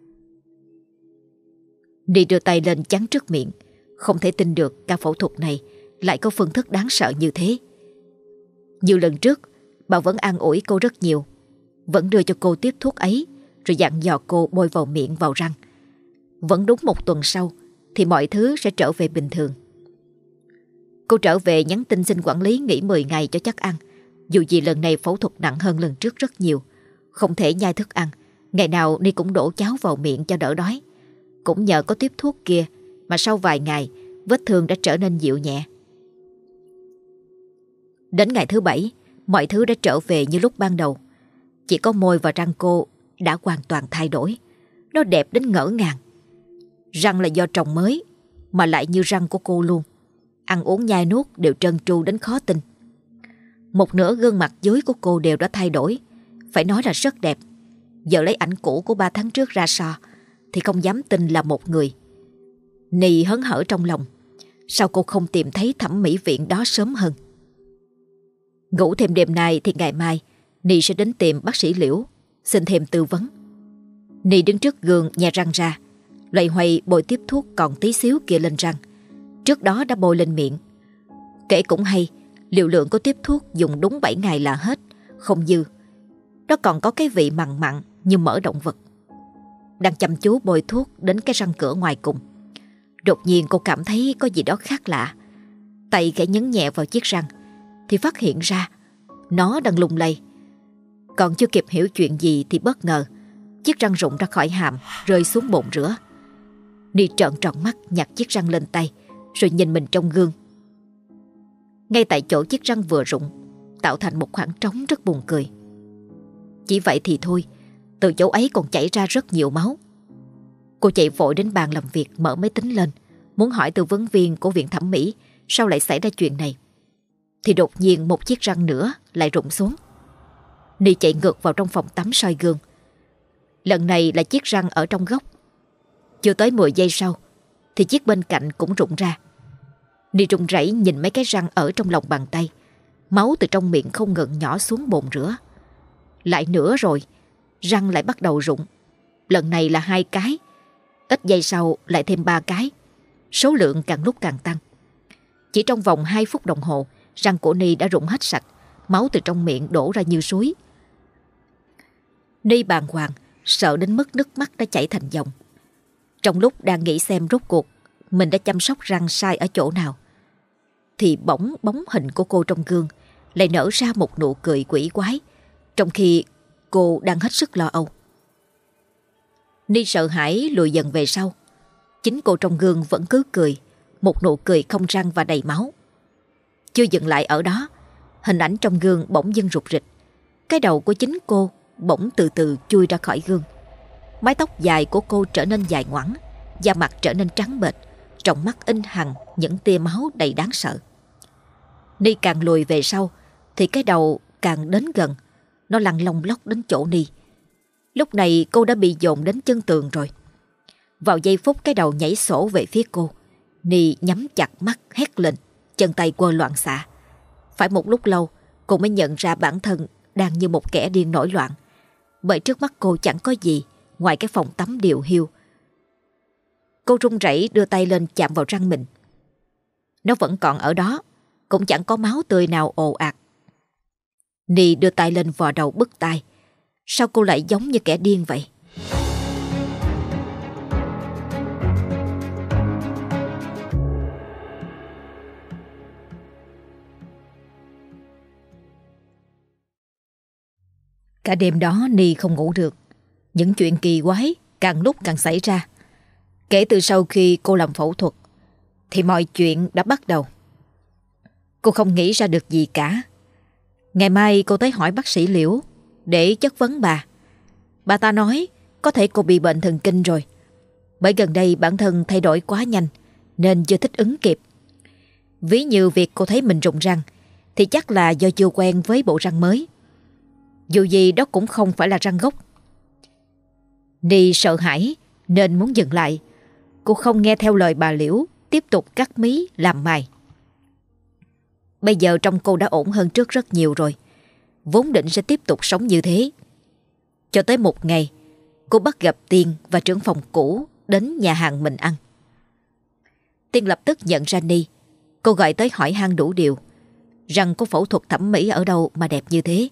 Speaker 1: Ni đưa tay lên chắn trước miệng, không thể tin được ca phẫu thuật này lại có phương thức đáng sợ như thế. Nhiều lần trước, bà vẫn an ủi cô rất nhiều, vẫn đưa cho cô tiếp thuốc ấy, rồi dặn dò cô bôi vào miệng vào răng. Vẫn đúng một tuần sau thì mọi thứ sẽ trở về bình thường. Cô trở về nhắn tin xin quản lý nghỉ 10 ngày cho chắc ăn. Dù gì lần này phẫu thuật nặng hơn lần trước rất nhiều, không thể nhai thức ăn. Ngày nào Ni cũng đổ cháo vào miệng cho đỡ đói. Cũng nhờ có tiếp thuốc kia mà sau vài ngày vết thương đã trở nên dịu nhẹ. Đến ngày thứ 7, mọi thứ đã trở về như lúc ban đầu. Chỉ có môi và răng cô đã hoàn toàn thay đổi. Nó đẹp đến ngỡ ngàng. Răng là do trồng mới, mà lại như răng của cô luôn. Ăn uống nhai nuốt đều trơn tru đến khó tin. Một nửa gương mặt dưới của cô đều đã thay đổi, phải nói là rất đẹp. Giờ lấy ảnh cũ của 3 tháng trước ra so thì không dám tin là một người. Ni hớn hở trong lòng. Sao cô không tìm thấy thẩm mỹ viện đó sớm hơn? Ngủ thêm đêm nay thì ngày mai Ni sẽ đến tìm bác sĩ Liễu xin thêm tư vấn. Ni đứng trước gương nhè răng ra, loay hoay bôi tiếp thuốc còn tí xíu kia lên răng. Trước đó đã bôi lên miệng. Kể cũng hay, liều lượng của tiếp thuốc dùng đúng 7 ngày là hết, không dư. Nó còn có cái vị mặn mặn như mỡ động vật. Đang chăm chú bôi thuốc đến cái răng cửa ngoài cùng, đột nhiên cô cảm thấy có gì đó khác lạ. Tay khẽ nhấn nhẹ vào chiếc răng thì phát hiện ra nó đang lung lay. Còn chưa kịp hiểu chuyện gì thì bất ngờ chiếc răng rụng ra khỏi hàm, rơi xuống bồn rửa. Ni trợn tròn mắt nhặt chiếc răng lên tay, rồi nhìn mình trong gương. Ngay tại chỗ chiếc răng vừa rụng tạo thành một khoảng trống rất buồn cười. Chỉ vậy thì thôi, từ chỗ ấy còn chảy ra rất nhiều máu. Cô chạy vội đến bàn làm việc, mở máy tính lên, muốn hỏi tư vấn viên của viện thẩm mỹ sao lại xảy ra chuyện này. Thì đột nhiên một chiếc răng nữa lại rụng xuống. Ni chạy ngược vào trong phòng tắm soi gương. Lần này là chiếc răng ở trong góc. Chưa tới 10 giây sau thì chiếc bên cạnh cũng rụng ra. Ni run rẩy nhìn mấy cái răng ở trong lòng bàn tay. Máu từ trong miệng không ngừng nhỏ xuống bồn rửa. Lại nữa rồi, răng lại bắt đầu rụng. Lần này là 2 cái. Ít giây sau lại thêm 3 cái. Số lượng càng lúc càng tăng. Chỉ trong vòng 2 phút đồng hồ, răng của Ni đã rụng hết sạch. Máu từ trong miệng đổ ra như suối. Ni bàng hoàng, sợ đến mức nước mắt đã chảy thành dòng. Trong lúc đang nghĩ xem rốt cuộc mình đã chăm sóc răng sai ở chỗ nào, thì bỗng bóng hình của cô trong gương lại nở ra một nụ cười quỷ quái, trong khi cô đang hết sức lo âu. Ni sợ hãi lùi dần về sau. Chính cô trong gương vẫn cứ cười, một nụ cười không răng và đầy máu. Chưa dừng lại ở đó, hình ảnh trong gương bỗng dưng rụt rịch. Cái đầu của chính cô bỗng từ từ chui ra khỏi gương. Mái tóc dài của cô trở nên dài ngoẵng, da mặt trở nên trắng bệch, trong mắt in hằn những tia máu đầy đáng sợ. Ni càng lùi về sau thì cái đầu càng đến gần. Nó lăn lông lóc đến chỗ Ni. Lúc này cô đã bị dồn đến chân tường rồi. Vào giây phút cái đầu nhảy sổ về phía cô, Ni nhắm chặt mắt hét lên, chân tay quơ loạn xạ. Phải một lúc lâu cô mới nhận ra bản thân đang như một kẻ điên nổi loạn, bởi trước mắt cô chẳng có gì ngoài cái phòng tắm điều hiu. Cô run rẩy đưa tay lên chạm vào răng mình. Nó vẫn còn ở đó, cũng chẳng có máu tươi nào ồ ạt. Ni đưa tay lên vò đầu bứt tai. Sao cô lại giống như kẻ điên vậy? Cả đêm đó Ni không ngủ được. Những chuyện kỳ quái càng lúc càng xảy ra. Kể từ sau khi cô làm phẫu thuật thì mọi chuyện đã bắt đầu. Cô không nghĩ ra được gì cả. Ngày mai cô tới hỏi bác sĩ Liễu để chất vấn bà. Bà ta nói có thể cô bị bệnh thần kinh rồi, bởi gần đây bản thân thay đổi quá nhanh nên chưa thích ứng kịp. Ví như việc cô thấy mình rụng răng thì chắc là do chưa quen với bộ răng mới. Dù gì đó cũng không phải là răng gốc. Ni sợ hãi nên muốn dừng lại. Cô không nghe theo lời bà Liễu, tiếp tục cắt mí làm mài. Bây giờ trông cô đã ổn hơn trước rất nhiều rồi. Vốn định sẽ tiếp tục sống như thế. Cho tới một ngày, cô bắt gặp Tiên và trưởng phòng cũ đến nhà hàng mình ăn. Tiên lập tức nhận ra Ni. Cô gọi tới hỏi han đủ điều, rằng cô phẫu thuật thẩm mỹ ở đâu mà đẹp như thế.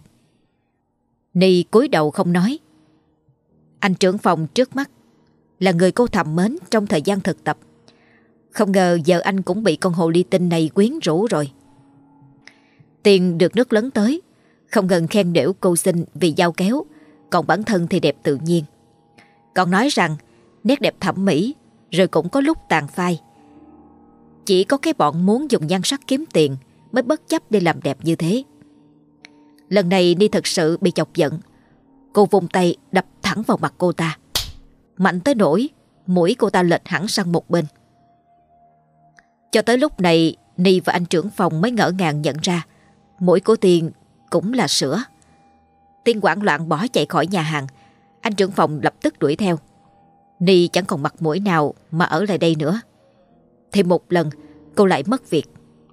Speaker 1: Ni cúi đầu không nói. Anh trưởng phòng trước mắt là người cô thầm mến trong thời gian thực tập. Không ngờ giờ anh cũng bị con hồ ly tinh này quyến rũ rồi. Tiên được nước lớn tới, không ngừng khen đểu cô xinh vì dao kéo, còn bản thân thì đẹp tự nhiên. Còn nói rằng nét đẹp thẩm mỹ rồi cũng có lúc tàn phai. Chỉ có cái bọn muốn dùng nhan sắc kiếm tiền mới bất chấp đi làm đẹp như thế. Lần này Ni thật sự bị chọc giận. Cô vung tay đập thẳng vào mặt cô ta, mạnh tới nỗi mũi cô ta lệch hẳn sang một bên. Cho tới lúc này Ni và anh trưởng phòng mới ngỡ ngàng nhận ra mũi của Tiên cũng là sữa. Tiên hoảng loạn bỏ chạy khỏi nhà hàng. Anh trưởng phòng lập tức đuổi theo. Ni chẳng còn mặt mũi nào mà ở lại đây nữa. Thì một lần cô lại mất việc.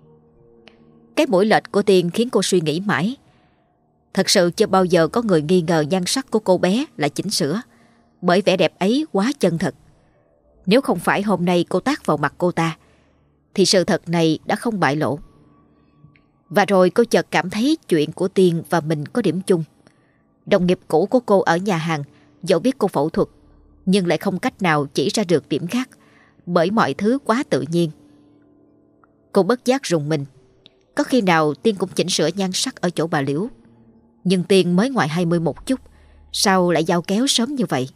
Speaker 1: Cái mũi lệch của Tiên khiến cô suy nghĩ mãi. Thật sự chưa bao giờ có người nghi ngờ nhan sắc của cô bé là chỉnh sửa, bởi vẻ đẹp ấy quá chân thật. Nếu không phải hôm nay cô tát vào mặt cô ta thì sự thật này đã không bại lộ. Và rồi cô chợt cảm thấy chuyện của Tiên và mình có điểm chung. Đồng nghiệp cũ của cô ở nhà hàng dẫu biết cô phẫu thuật nhưng lại không cách nào chỉ ra được điểm khác, bởi mọi thứ quá tự nhiên. Cô bất giác rùng mình. Có khi nào Tiên cũng chỉnh sửa nhan sắc ở chỗ bà Liễu? Nhưng Tiên mới ngoài 20 một chút, sao lại dao kéo sớm như vậy?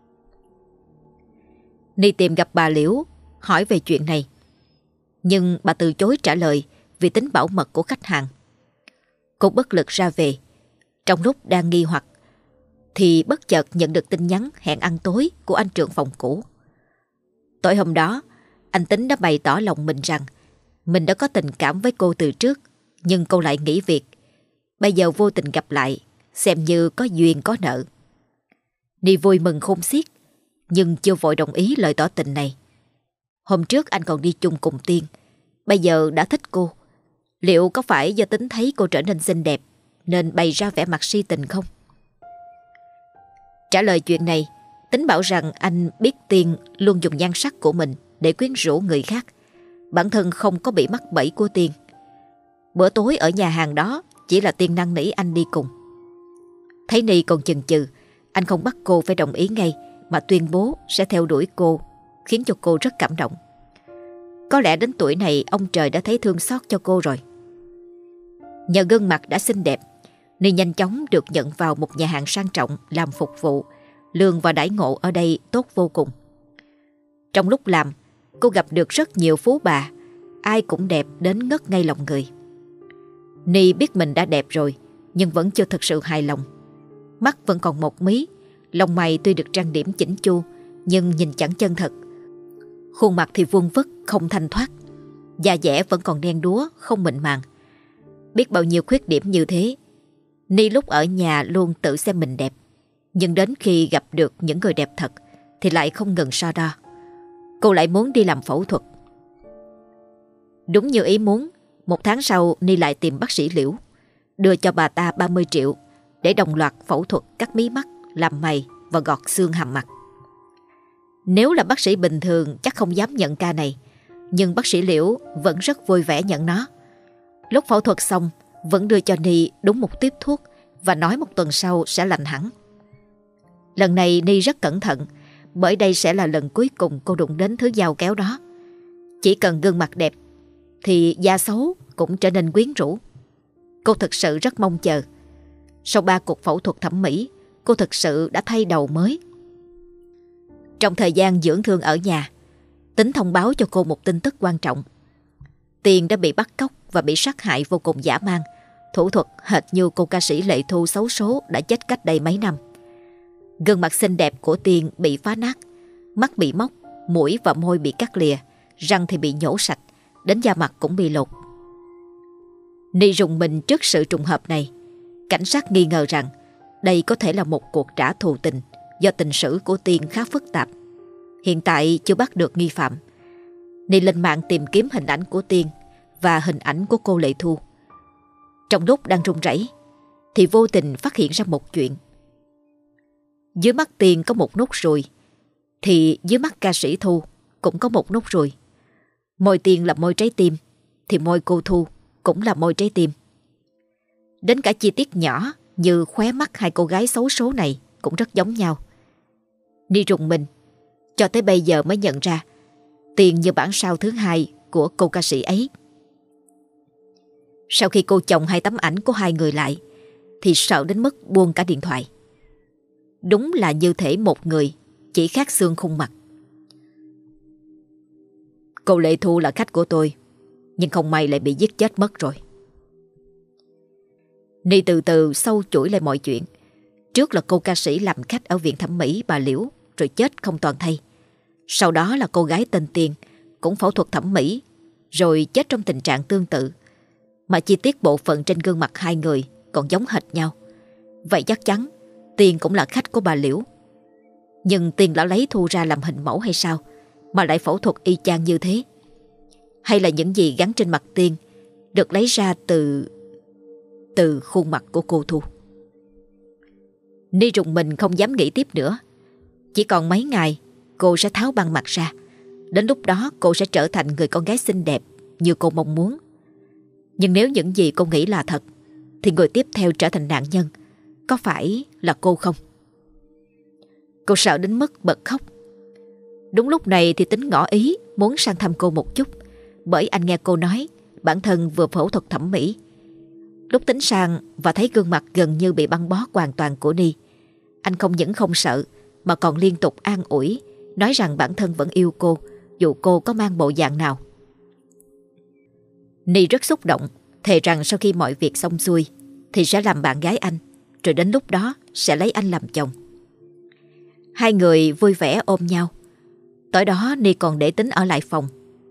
Speaker 1: Ni tìm gặp bà Liễu hỏi về chuyện này, nhưng bà từ chối trả lời vì tính bảo mật của khách hàng. Cô bất lực ra về. Trong lúc đang nghi hoặc thì bất chợt nhận được tin nhắn hẹn ăn tối của anh trưởng phòng cũ. Tối hôm đó, anh Tính đã bày tỏ lòng mình rằng mình đã có tình cảm với cô từ trước, nhưng cô lại nghỉ việc. Bây giờ vô tình gặp lại, xem như có duyên có nợ. Ni vui mừng khôn xiết, nhưng chưa vội đồng ý lời tỏ tình này. Hôm trước anh còn đi chung cùng Tiên, bây giờ đã thích cô. Liệu có phải do Tính thấy cô trở nên xinh đẹp nên bày ra vẻ mặt si tình không? Trả lời chuyện này, Tính bảo rằng anh biết Tiên luôn dùng nhan sắc của mình để quyến rũ người khác. Bản thân không có bị mắc bẫy của Tiên. Bữa tối ở nhà hàng đó chỉ là Tiên năn nỉ anh đi cùng. Thấy Ni còn chần chừ, anh không bắt cô phải đồng ý ngay mà tuyên bố sẽ theo đuổi cô, khiến cho cô rất cảm động. Có lẽ đến tuổi này ông trời đã thấy thương xót cho cô rồi. Nhờ gương mặt đã xinh đẹp, Ni nhanh chóng được nhận vào một nhà hàng sang trọng làm phục vụ. Lương và đãi ngộ ở đây tốt vô cùng. Trong lúc làm, cô gặp được rất nhiều phú bà, ai cũng đẹp đến ngất ngay lòng người. Ni biết mình đã đẹp rồi, nhưng vẫn chưa thực sự hài lòng. Mắt vẫn còn một mí, lông mày tuy được trang điểm chỉnh chu, nhưng nhìn chẳng chân thật. Khuôn mặt thì vuông vức, không thanh thoát. Da dẻ vẫn còn đen đúa, không mịn màng. Biết bao nhiêu khuyết điểm như thế, Ni lúc ở nhà luôn tự xem mình đẹp. Nhưng đến khi gặp được những người đẹp thật thì lại không ngừng so đo. Cô lại muốn đi làm phẫu thuật. Đúng như ý muốn, một tháng sau Ni lại tìm bác sĩ Liễu, đưa cho bà ta 30 triệu để đồng loạt phẫu thuật cắt mí mắt, làm mày và gọt xương hàm mặt. Nếu là bác sĩ bình thường chắc không dám nhận ca này, nhưng bác sĩ Liễu vẫn rất vui vẻ nhận nó. Lúc phẫu thuật xong vẫn đưa cho Ni đúng một tiếp thuốc và nói một tuần sau sẽ lành hẳn. Lần này Ni rất cẩn thận, bởi đây sẽ là lần cuối cùng cô đụng đến thứ dao kéo đó. Chỉ cần gương mặt đẹp thì da xấu cũng trở nên quyến rũ. Cô thực sự rất mong chờ. Sau 3 cuộc phẫu thuật thẩm mỹ, cô thực sự đã thay đầu mới. Trong thời gian dưỡng thương ở nhà, Tính thông báo cho cô một tin tức quan trọng. Tiên đã bị bắt cóc và bị sát hại vô cùng dã man, thủ thuật hệt như cô ca sĩ Lệ Thu xấu số đã chết cách đây mấy năm. Gương mặt xinh đẹp của Tiên bị phá nát, mắt bị móc, mũi và môi bị cắt lìa, răng thì bị nhổ sạch, đến da mặt cũng bị lột. Ni rùng mình trước sự trùng hợp này. Cảnh sát nghi ngờ rằng đây có thể là một cuộc trả thù tình do tình sử của Tiên khá phức tạp. Hiện tại chưa bắt được nghi phạm. Ni lên mạng tìm kiếm hình ảnh của Tiên và hình ảnh của cô Lệ Thu. Trong lúc đang run rẩy thì vô tình phát hiện ra một chuyện. Dưới mắt Tiên có một nốt ruồi, thì dưới mắt ca sĩ Thu cũng có một nốt ruồi. Môi Tiên là môi trái tim, thì môi cô Thu cũng là môi trái tim. Đến cả chi tiết nhỏ như khóe mắt hai cô gái xấu số này cũng rất giống nhau. Ni rùng mình, cho tới bây giờ mới nhận ra Tiên như bản sao thứ hai của cô ca sĩ ấy. Sau khi cô chồng hai tấm ảnh của hai người lại thì sợ đến mức buông cả điện thoại. Đúng là như thể một người, chỉ khác xương khuôn mặt. Cô Lệ Thu là khách của tôi, nhưng không may lại bị giết chết mất rồi. Ni từ từ sâu chuỗi lại mọi chuyện. Trước là cô ca sĩ làm khách ở viện thẩm mỹ bà Liễu rồi chết không toàn thây. Sau đó là cô gái tên Tiên cũng phẫu thuật thẩm mỹ rồi chết trong tình trạng tương tự, mà chi tiết bộ phận trên gương mặt hai người còn giống hệt nhau. Vậy chắc chắn Tiên cũng là khách của bà Liễu. Nhưng Tiên đã lấy Thu ra làm hình mẫu hay sao mà lại phẫu thuật y chang như thế? Hay là những gì gắn trên mặt Tiên được lấy ra từ khuôn mặt của cô Thu? Ni rùng mình không dám nghĩ tiếp nữa. Chỉ còn mấy ngày cô sẽ tháo băng mặt ra. Đến lúc đó cô sẽ trở thành người con gái xinh đẹp như cô mong muốn. Nhưng nếu những gì cô nghĩ là thật thì người tiếp theo trở thành nạn nhân có phải là cô không? Cô sợ đến mức bật khóc. Đúng lúc này thì Tính ngỏ ý muốn sang thăm cô một chút, bởi anh nghe cô nói bản thân vừa phẫu thuật thẩm mỹ. Lúc Tính sang và thấy gương mặt gần như bị băng bó hoàn toàn của Ni, anh không những không sợ mà còn liên tục an ủi, nói rằng bản thân vẫn yêu cô dù cô có mang bộ dạng nào. Ni rất xúc động, thề rằng sau khi mọi việc xong xuôi thì sẽ làm bạn gái anh, rồi đến lúc đó sẽ lấy anh làm chồng. Hai người vui vẻ ôm nhau. Tối đó Ni còn để Tính ở lại phòng.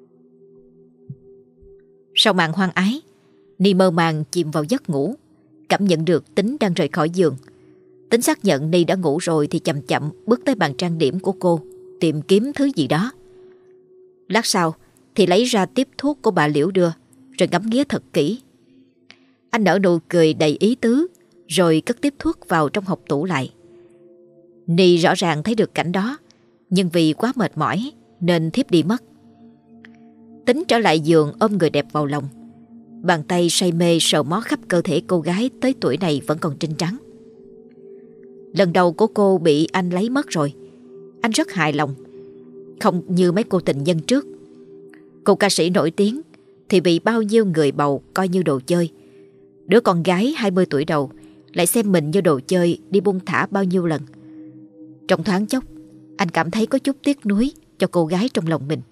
Speaker 1: Sau màn hoang ái, Ni mơ màng chìm vào giấc ngủ, cảm nhận được Tính đang rời khỏi giường. Tính xác nhận Ni đã ngủ rồi thì chậm chậm bước tới bàn trang điểm của cô, tìm kiếm thứ gì đó. Lát sau thì lấy ra tiếp thuốc của bà Liễu đưa, rồi ngắm nghía thật kỹ. Anh nở nụ cười đầy ý tứ, rồi cất tiếp thuốc vào trong hộc tủ lại. Ni rõ ràng thấy được cảnh đó, nhưng vì quá mệt mỏi nên thiếp đi mất. Tính trở lại giường ôm người đẹp vào lòng. Bàn tay say mê sờ mó khắp cơ thể cô gái tới tuổi này vẫn còn trinh trắng. Lần đầu của cô bị anh lấy mất rồi. Anh rất hài lòng, không như mấy cô tình nhân trước. Cô ca sĩ nổi tiếng thì bị bao nhiêu người bầu coi như đồ chơi. Đứa con gái 20 tuổi đầu lại xem mình như đồ chơi đi buông thả bao nhiêu lần. Trong thoáng chốc, anh cảm thấy có chút tiếc nuối cho cô gái trong lòng mình.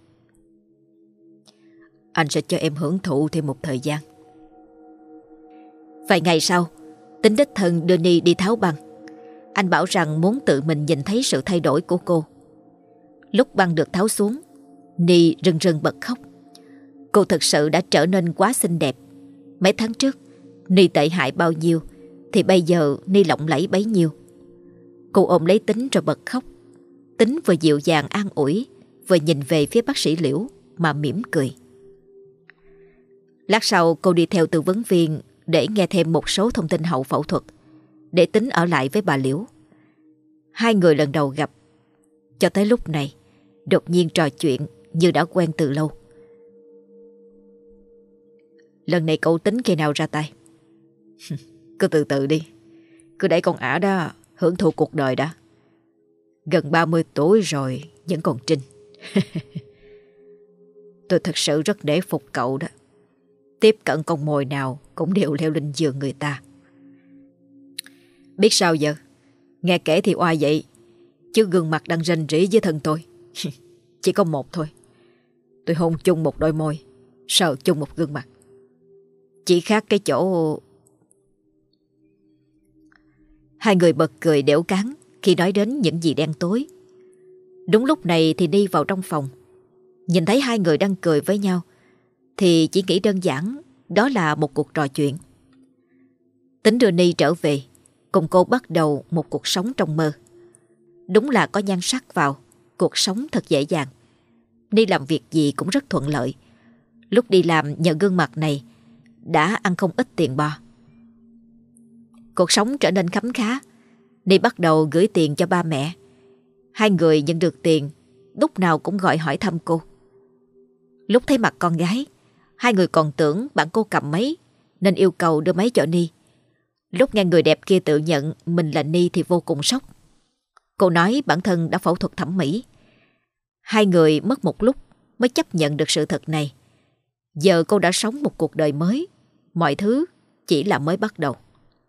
Speaker 1: Anh sẽ cho em hưởng thụ thêm một thời gian. Vài ngày sau, Tính đích thân đưa Ni đi tháo băng. Anh bảo rằng muốn tự mình nhìn thấy sự thay đổi của cô. Lúc băng được tháo xuống, Ni rưng rưng bật khóc. Cô thực sự đã trở nên quá xinh đẹp. Mấy tháng trước Ni tệ hại bao nhiêu thì bây giờ Ni lộng lẫy bấy nhiêu. Cô ôm lấy Tính rồi bật khóc. Tính vừa dịu dàng an ủi, vừa nhìn về phía bác sĩ Liễu mà mỉm cười. Lát sau cô đi theo tư vấn viên để nghe thêm một số thông tin hậu phẫu thuật, để Tính ở lại với bà Liễu. Hai người lần đầu gặp, cho tới lúc này đột nhiên trò chuyện như đã quen từ lâu. Lần này cậu tính khi nào ra tay? Cứ từ từ đi, cứ để con ả đó hưởng thụ cuộc đời đã. Gần 30 tuổi rồi vẫn còn trinh. Tôi thật sự rất nể phục cậu đó. Tiếp cận con mồi nào cũng đều leo lên giường người ta.
Speaker 2: Biết sao giờ? Nghe kể thì oai vậy, chứ gương mặt đang rành rĩ với thân tôi. Chỉ có một thôi. Tôi hôn chung một đôi môi, sờ chung một gương mặt. Chỉ khác cái chỗ...
Speaker 1: Hai người bật cười đểu cáng khi nói đến những gì đen tối. Đúng lúc này thì đi vào trong phòng. Nhìn thấy hai người đang cười với nhau thì chỉ nghĩ đơn giản đó là một cuộc trò chuyện. Tính đưa Ni trở về, cùng cô bắt đầu một cuộc sống trong mơ. Đúng là có nhan sắc vào, cuộc sống thật dễ dàng. Ni làm việc gì cũng rất thuận lợi. Lúc đi làm nhờ gương mặt này đã ăn không ít tiền bo. Cuộc sống trở nên khấm khá. Ni bắt đầu gửi tiền cho ba mẹ. Hai người nhận được tiền, lúc nào cũng gọi hỏi thăm cô. Lúc thấy mặt con gái, hai người còn tưởng bạn cô cầm máy nên yêu cầu đưa máy cho Ni. Lúc nghe người đẹp kia tự nhận mình là Ni thì vô cùng sốc. Cô nói bản thân đã phẫu thuật thẩm mỹ. Hai người mất một lúc mới chấp nhận được sự thật này. Giờ cô đã sống một cuộc đời mới. Mọi thứ chỉ là mới bắt đầu.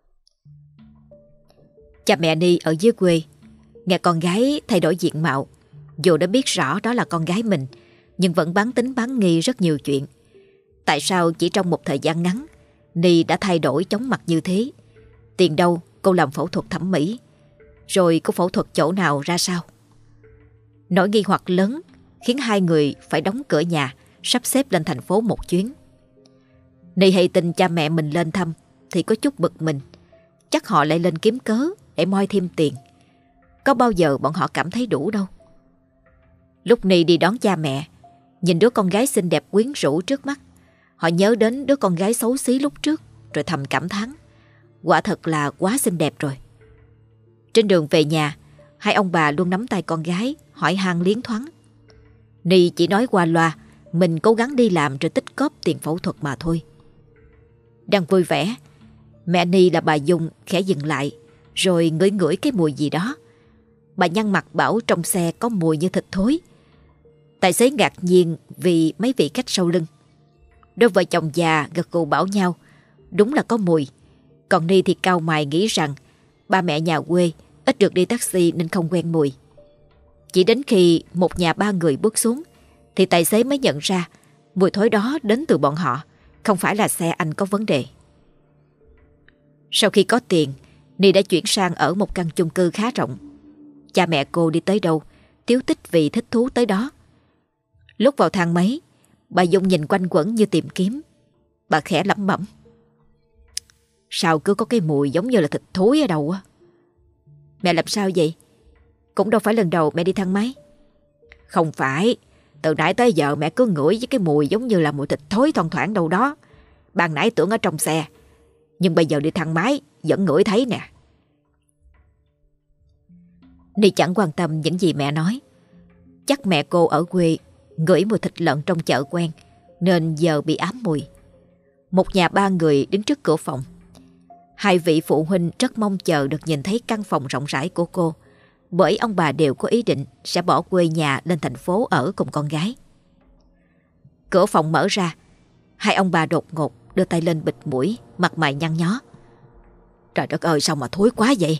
Speaker 1: Cha mẹ Ni ở dưới quê nghe con gái thay đổi diện mạo, dù đã biết rõ đó là con gái mình, nhưng vẫn bán tín bán nghi rất nhiều chuyện. Tại sao chỉ trong một thời gian ngắn Ni đã thay đổi chóng mặt như thế? Tiền đâu cô làm phẫu thuật thẩm mỹ? Rồi cô phẫu thuật chỗ nào ra sao? Nỗi nghi hoặc lớn khiến hai người phải đóng cửa nhà, sắp xếp lên thành phố một chuyến. Ni hay tin cha mẹ mình lên thăm thì có chút bực mình. Chắc họ lại lên kiếm cớ để moi thêm tiền. Có bao giờ bọn họ cảm thấy đủ đâu. Lúc Ni đi đón cha mẹ, nhìn đứa con gái xinh đẹp quyến rũ trước mắt, họ nhớ đến đứa con gái xấu xí lúc trước, rồi thầm cảm thán, quả thật là quá xinh đẹp rồi. Trên đường về nhà, hai ông bà luôn nắm tay con gái, hỏi han liến thoáng. Ni chỉ nói qua loa mình cố gắng đi làm rồi tích cóp tiền phẫu thuật mà thôi. Đang vui vẻ, mẹ Ni là bà Dung khẽ dừng lại, rồi ngửi ngửi cái mùi gì đó. Bà nhăn mặt bảo trong xe có mùi như thịt thối. Tài xế ngạc nhiên vì mấy vị khách sau lưng. Đôi vợ chồng già gật gù bảo nhau, đúng là có mùi. Còn Ni thì cau mày nghĩ rằng ba mẹ nhà quê ít được đi taxi nên không quen mùi. Chỉ đến khi một nhà ba người bước xuống thì tài xế mới nhận ra mùi thối đó đến từ bọn họ, không phải là xe anh có vấn đề. Sau khi có tiền, Ni đã chuyển sang ở một căn chung cư khá rộng. Cha mẹ cô đi tới đâu, Tiếu Tích vì thích thú tới đó. Lúc vào thang máy, bà Dung nhìn quanh quẩn như tìm kiếm. Bà khẽ lẩm bẩm, sao cứ có cái mùi giống như là thịt thối ở đầu á. Mẹ làm sao vậy? Cũng đâu phải lần đầu mẹ đi thang máy. Không phải, từ nãy tới giờ mẹ cứ ngửi với cái mùi giống như là mùi thịt thối thoang thoảng đâu đó. Ban nãy tưởng ở trong xe, nhưng bây giờ đi thang máy vẫn ngửi thấy nè. Ni chẳng quan tâm những gì mẹ nói. Chắc mẹ cô ở quê ngửi mùi thịt lợn trong chợ quen, nên giờ bị ám mùi. Một nhà ba người đứng trước cửa phòng. Hai vị phụ huynh rất mong chờ được nhìn thấy căn phòng rộng rãi của cô, bởi ông bà đều có ý định sẽ bỏ quê nhà lên thành phố ở cùng con gái. Cửa phòng mở ra, hai ông bà đột ngột đưa tay lên bịt mũi, mặt mày nhăn nhó. Trời đất ơi, sao mà thối quá vậy?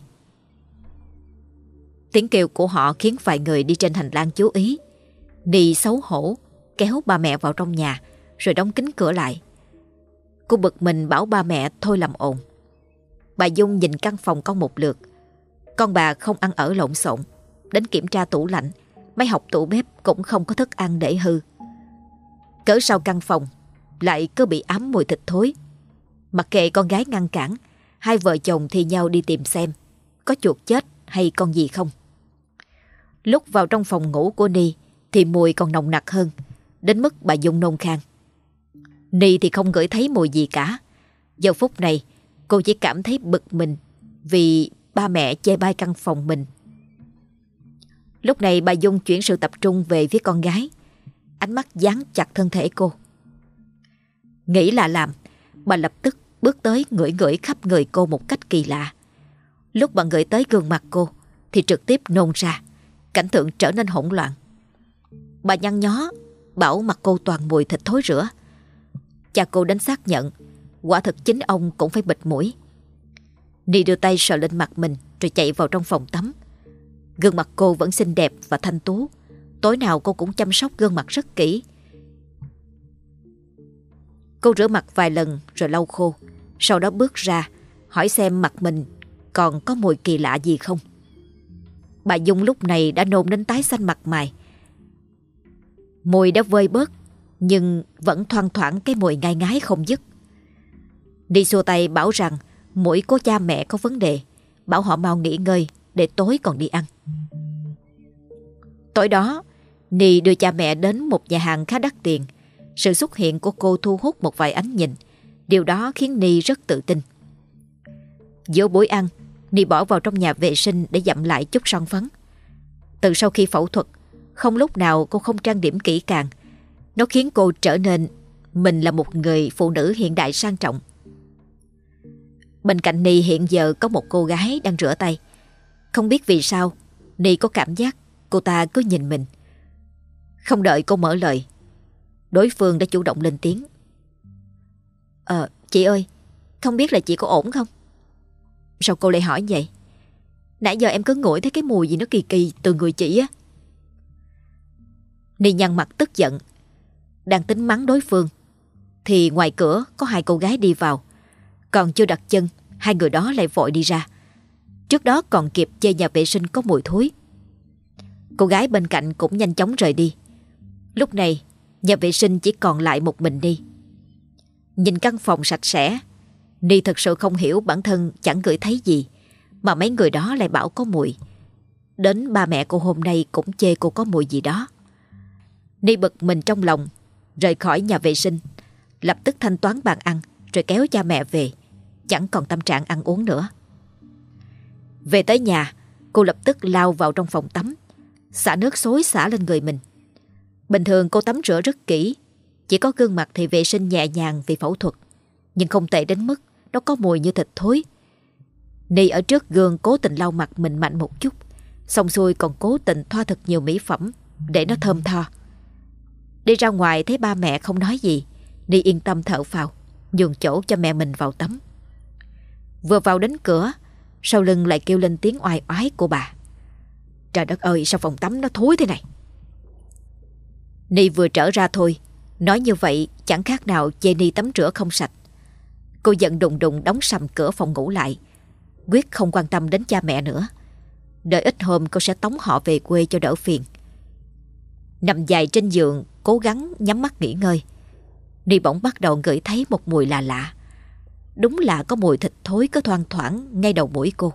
Speaker 1: Tiếng kêu của họ khiến vài người đi trên hành lang chú ý. Ni xấu hổ kéo ba mẹ vào trong nhà, rồi đóng kín cửa lại. Cô bực mình bảo ba mẹ thôi làm ồn. Bà Dung nhìn căn phòng con một lượt. Con bà không ăn ở lộn xộn, đến kiểm tra tủ lạnh, máy học tủ bếp cũng không có thức ăn để hư. Cỡ sau căn phòng lại cứ bị ám mùi thịt thối. Mặc kệ con gái ngăn cản, hai vợ chồng thì nhau đi tìm xem có chuột chết hay con gì không. Lúc vào trong phòng ngủ của Ni thì mùi còn nồng nặc hơn, đến mức bà Dung nôn khan. Ni thì không ngửi thấy mùi gì cả. Giờ phút này cô chỉ cảm thấy bực mình vì ba mẹ chê bai căn phòng mình. Lúc này bà Dung chuyển sự tập trung về phía con gái, ánh mắt dán chặt thân thể cô. Nghĩ là làm, bà lập tức bước tới ngửi ngửi khắp người cô một cách kỳ lạ. Lúc bà ngửi tới gương mặt cô thì trực tiếp nôn ra. Cảnh tượng trở nên hỗn loạn. Bà nhăn nhó bảo mặt cô toàn mùi thịt thối rữa. Cha cô đến xác nhận, quả thực chính ông cũng phải bịt mũi. Ni đưa tay sờ lên mặt mình rồi chạy vào trong phòng tắm. Gương mặt cô vẫn xinh đẹp và thanh tú. Tối nào cô cũng chăm sóc gương mặt rất kỹ. Cô rửa mặt vài lần rồi lau khô. Sau đó bước ra hỏi xem mặt mình còn có mùi kỳ lạ gì không. Bà Dung lúc này đã nôn đến tái xanh mặt mày. Mùi đã vơi bớt, nhưng vẫn thoang thoảng cái mùi ngai ngái không dứt. Đi xua tay bảo rằng mũi của cha mẹ có vấn đề, bảo họ mau nghỉ ngơi để tối còn đi ăn. Tối đó, Ni đưa cha mẹ đến một nhà hàng khá đắt tiền. Sự xuất hiện của cô thu hút một vài ánh nhìn. Điều đó khiến Ni rất tự tin. Giữa buổi ăn, Ni bỏ vào trong nhà vệ sinh để dặm lại chút son phấn. Từ sau khi phẫu thuật, không lúc nào cô không trang điểm kỹ càng. Nó khiến cô trở nên mình là một người phụ nữ hiện đại sang trọng. Bên cạnh Ni hiện giờ có một cô gái đang rửa tay. Không biết vì sao, Ni có cảm giác cô ta cứ nhìn mình. Không đợi cô mở lời, đối phương đã chủ động lên tiếng. Chị ơi, không biết là chị có ổn không? Sao cô lại hỏi vậy? Nãy giờ em cứ ngửi thấy cái mùi gì nó kỳ kỳ từ người chị á. Ni nhăn mặt tức giận. Đang tính mắng đối phương thì ngoài cửa có hai cô gái đi vào. Còn chưa đặt chân, hai người đó lại vội đi ra. Trước đó còn kịp chê nhà vệ sinh có mùi thối. Cô gái bên cạnh cũng nhanh chóng rời đi. Lúc này nhà vệ sinh chỉ còn lại một mình Ni. Nhìn căn phòng sạch sẽ, Ni thật sự không hiểu bản thân chẳng ngửi thấy gì mà mấy người đó lại bảo có mùi. Đến ba mẹ cô hôm nay cũng chê cô có mùi gì đó. Ni bực mình trong lòng, rời khỏi nhà vệ sinh, lập tức thanh toán bàn ăn rồi kéo cha mẹ về, chẳng còn tâm trạng ăn uống nữa. Về tới nhà, cô lập tức lao vào trong phòng tắm, xả nước xối xả lên người mình. Bình thường cô tắm rửa rất kỹ, chỉ có gương mặt thì vệ sinh nhẹ nhàng vì phẫu thuật, nhưng không tệ đến mức nó có mùi như thịt thối. Ni ở trước gương cố tình lau mặt mình mạnh một chút, xong xuôi còn cố tình thoa thật nhiều mỹ phẩm để nó thơm tho. Đi ra ngoài thấy ba mẹ không nói gì, Ni yên tâm thở phào, nhường chỗ cho mẹ mình vào tắm. Vừa vào đến cửa, sau lưng lại kêu lên tiếng oai oái của bà. Trời đất ơi, sao phòng tắm nó thối thế này? Ni vừa trở ra thôi, nói như vậy chẳng khác nào chê Ni tắm rửa không sạch. Cô giận đùng đùng đóng sầm cửa phòng ngủ lại, quyết không quan tâm đến cha mẹ nữa. Đợi ít hôm cô sẽ tống họ về quê cho đỡ phiền. Nằm dài trên giường, cố gắng nhắm mắt nghỉ ngơi, Ni bỗng bắt đầu ngửi thấy một mùi lạ lạ. Đúng là có mùi thịt thối cứ thoang thoảng ngay đầu mũi cô.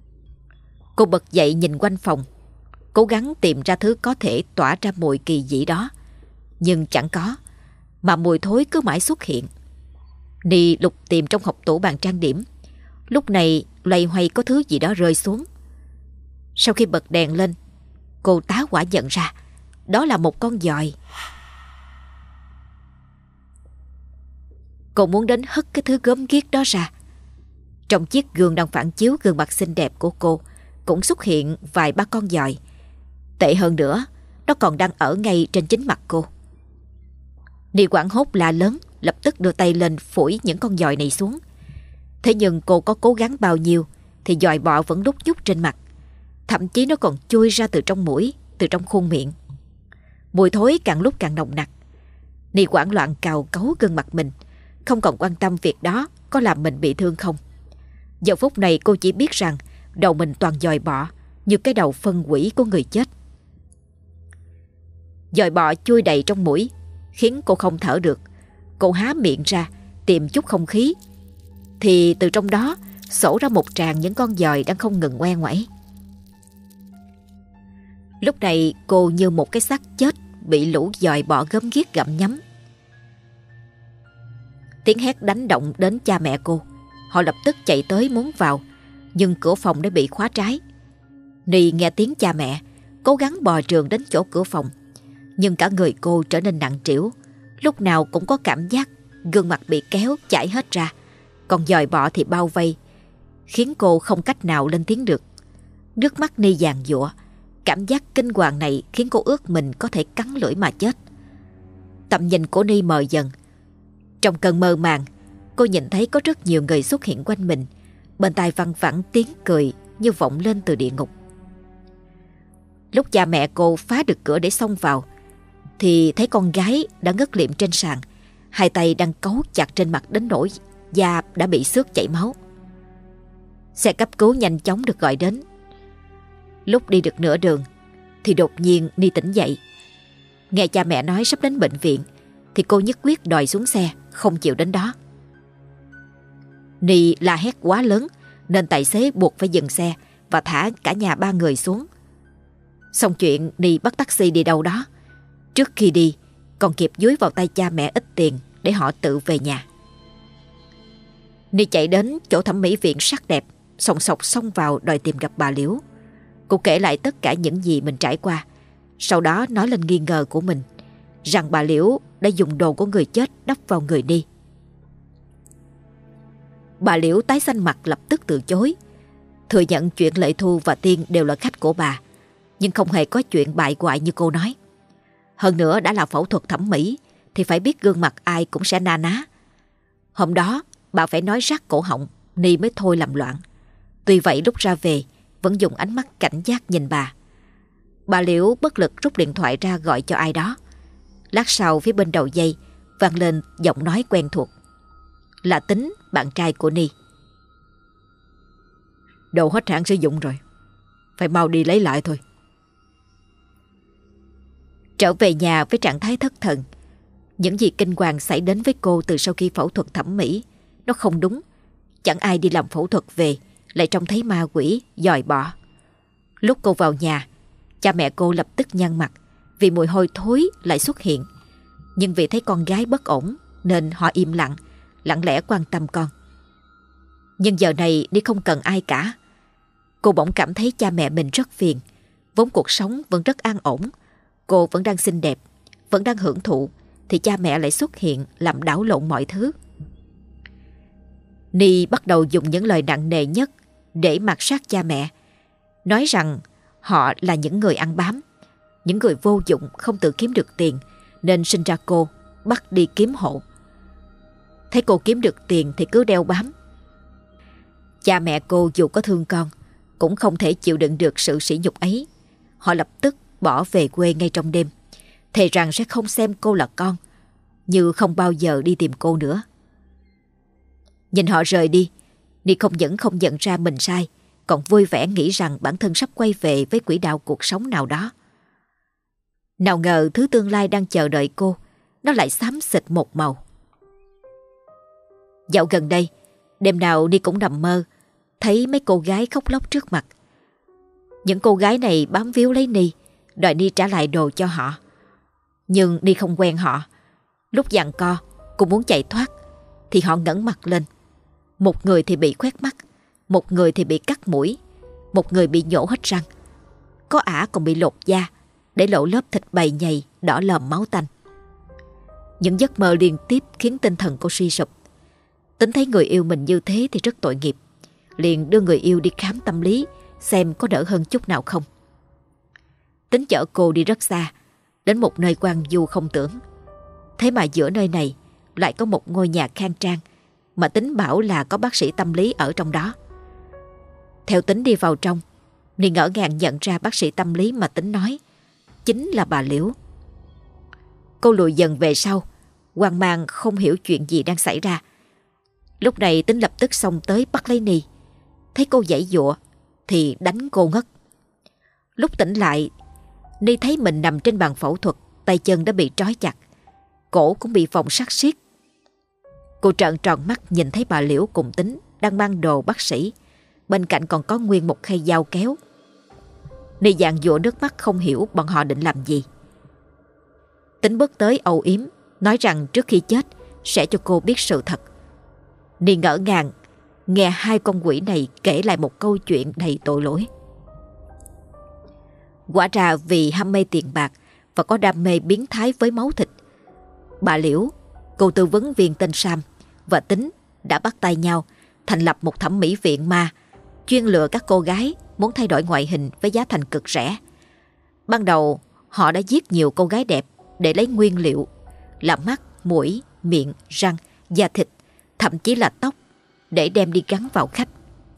Speaker 1: Cô bật dậy nhìn quanh phòng, cố gắng tìm ra thứ có thể tỏa ra mùi kỳ dị đó. Nhưng chẳng có, mà mùi thối cứ mãi xuất hiện. Ni lục tìm trong hộc tủ bàn trang điểm. Lúc này loay hoay có thứ gì đó rơi xuống. Sau khi bật đèn lên, cô tá hỏa nhận ra đó là một con giòi. Cô muốn đến hất cái thứ gớm ghiếc đó ra. Trong chiếc gương đang phản chiếu gương mặt xinh đẹp của cô cũng xuất hiện vài ba con giòi. Tệ hơn nữa, nó còn đang ở ngay trên chính mặt cô. Ni hoảng hốt la lớn, lập tức đưa tay lên phủi những con giòi này xuống. Thế nhưng cô có cố gắng bao nhiêu thì giòi bọ vẫn đút nhúc trên mặt. Thậm chí nó còn chui ra từ trong mũi, từ trong khuôn miệng. Mùi thối càng lúc càng nồng nặc. Ni hoảng loạn cào cấu gương mặt mình, không còn quan tâm việc đó có làm mình bị thương không. Giờ phút này cô chỉ biết rằng đầu mình toàn giòi bọ, như cái đầu phân quỷ của người chết. Giòi bọ chui đầy trong mũi, khiến cô không thở được. Cô há miệng ra tìm chút không khí, thì từ trong đó xổ ra một tràng những con giòi đang không ngừng ngoe ngoẩy. Lúc này cô như một cái xác chết bị lũ giòi bọ gớm ghiếc gặm nhấm. Tiếng hét đánh động đến cha mẹ cô. Họ lập tức chạy tới muốn vào, nhưng cửa phòng đã bị khóa trái. Ni nghe tiếng cha mẹ, cố gắng bò trườn đến chỗ cửa phòng, nhưng cả người cô trở nên nặng trĩu. Lúc nào cũng có cảm giác gương mặt bị kéo chảy hết ra, còn giòi bọ thì bao vây, khiến cô không cách nào lên tiếng được. Nước mắt Ni giàn giụa. Cảm giác kinh hoàng này khiến cô ước mình có thể cắn lưỡi mà chết. Tầm nhìn của Ni mờ dần. Trong cơn mơ màng, cô nhìn thấy có rất nhiều người xuất hiện quanh mình. Bên tai văng vẳng tiếng cười như vọng lên từ địa ngục. Lúc cha mẹ cô phá được cửa để xông vào thì thấy con gái đã ngất liệm trên sàn, hai tay đang cấu chặt trên mặt đến nỗi da đã bị xước chảy máu. Xe cấp cứu nhanh chóng được gọi đến. Lúc đi được nửa đường thì đột nhiên Ni tỉnh dậy. Nghe cha mẹ nói sắp đến bệnh viện thì cô nhất quyết đòi xuống xe, không chịu đến đó. Ni la hét quá lớn nên tài xế buộc phải dừng xe và thả cả nhà ba người xuống. Xong chuyện, Ni bắt taxi đi đâu đó. Trước khi đi còn kịp dúi vào tay cha mẹ ít tiền để họ tự về nhà. Ni chạy đến chỗ thẩm mỹ viện sắc đẹp, sòng sọc xông vào đòi tìm gặp bà Liễu. Cô kể lại tất cả những gì mình trải qua, sau đó nói lên nghi ngờ của mình rằng bà Liễu đã dùng đồ của người chết đắp vào người Ni. Bà Liễu tái xanh mặt lập tức từ chối, thừa nhận chuyện Lệ Thu và Tiên đều là khách của bà, nhưng không hề có chuyện bại hoại như cô nói. Hơn nữa đã là phẫu thuật thẩm mỹ thì phải biết gương mặt ai cũng sẽ na ná. Hôm đó bà phải nói rát cổ họng, Ni mới thôi làm loạn. Tuy vậy lúc ra về vẫn dùng ánh mắt cảnh giác nhìn bà. Bà Liễu bất lực rút điện thoại ra gọi cho ai đó. Lát sau phía bên đầu dây vang lên giọng nói quen thuộc. Là Tính, bạn trai của Ni.
Speaker 2: Đồ hết hạn sử dụng rồi, phải mau đi lấy lại thôi.
Speaker 1: Trở về nhà với trạng thái thất thần. Những gì kinh hoàng xảy đến với cô từ sau khi phẫu thuật thẩm mỹ nó không đúng. Chẳng ai đi làm phẫu thuật về lại trông thấy ma quỷ dòi bọ. Lúc cô vào nhà, cha mẹ cô lập tức nhăn mặt vì mùi hôi thối lại xuất hiện. Nhưng vì thấy con gái bất ổn nên họ im lặng, lặng lẽ quan tâm con. Nhưng giờ này Ni không cần ai cả. Cô bỗng cảm thấy cha mẹ mình rất phiền. Vốn cuộc sống vẫn rất an ổn, cô vẫn đang xinh đẹp, vẫn đang hưởng thụ, thì cha mẹ lại xuất hiện làm đảo lộn mọi thứ. Ni bắt đầu dùng những lời nặng nề nhất để mạt sát cha mẹ, nói rằng họ là những người ăn bám, những người vô dụng không tự kiếm được tiền nên sinh ra cô, bắt đi kiếm hộ. Thấy cô kiếm được tiền thì cứ đeo bám. Cha mẹ cô dù có thương con cũng không thể chịu đựng được sự sỉ nhục ấy. Họ lập tức bỏ về quê ngay trong đêm, thề rằng sẽ không xem cô là con, như không bao giờ đi tìm cô nữa. Nhìn họ rời đi, Ni không những không nhận ra mình sai, còn vui vẻ nghĩ rằng bản thân sắp quay về với quỹ đạo cuộc sống nào đó. Nào ngờ thứ tương lai đang chờ đợi cô, nó lại xám xịt một màu. Dạo gần đây, đêm nào Ni cũng nằm mơ, thấy mấy cô gái khóc lóc trước mặt. Những cô gái này bám víu lấy Ni, đòi Ni trả lại đồ cho họ. Nhưng Ni không quen họ. Lúc giằng co, cô muốn chạy thoát, thì họ ngẩng mặt lên. Một người thì bị khoét mắt, một người thì bị cắt mũi, một người bị nhổ hết răng. Có ả còn bị lột da, để lộ lớp thịt bầy nhầy đỏ lòm máu tanh. Những giấc mơ liên tiếp khiến tinh thần cô suy sụp. Tính thấy người yêu mình như thế thì rất tội nghiệp, liền đưa người yêu đi khám tâm lý xem có đỡ hơn chút nào không. Tính chở cô đi rất xa, đến một nơi hoang vu không tưởng. Thế mà giữa nơi này lại có một ngôi nhà khang trang mà Tính bảo là có bác sĩ tâm lý ở trong đó. Theo Tính đi vào trong, Ni ngỡ ngàng nhận ra bác sĩ tâm lý mà Tính nói chính là bà Liễu. Cô lùi dần về sau, hoang mang không hiểu chuyện gì đang xảy ra. Lúc này Tính lập tức xông tới bắt lấy Ni. Thấy cô giãy giụa thì đánh cô ngất. Lúc tỉnh lại, Ni thấy mình nằm trên bàn phẫu thuật, tay chân đã bị trói chặt, cổ cũng bị vòng sắt siết. Cô trợn tròn mắt nhìn thấy bà Liễu cùng Tính đang mang đồ bác sĩ, bên cạnh còn có nguyên một khay dao kéo. Ni giàn giụa nước mắt không hiểu bọn họ định làm gì. Tính bước tới âu yếm, nói rằng trước khi chết sẽ cho cô biết sự thật. Ni ngỡ ngàng nghe hai con quỷ này kể lại một câu chuyện đầy tội lỗi. Quả ra vì ham mê tiền bạc và có đam mê biến thái với máu thịt, bà Liễu, cô tư vấn viên tên Sam và Tính đã bắt tay nhau thành lập một thẩm mỹ viện ma, chuyên lừa các cô gái muốn thay đổi ngoại hình với giá thành cực rẻ. Ban đầu họ đã giết nhiều cô gái đẹp để lấy nguyên liệu làm mắt, mũi, miệng, răng, da thịt, thậm chí là tóc để đem đi gắn vào khách.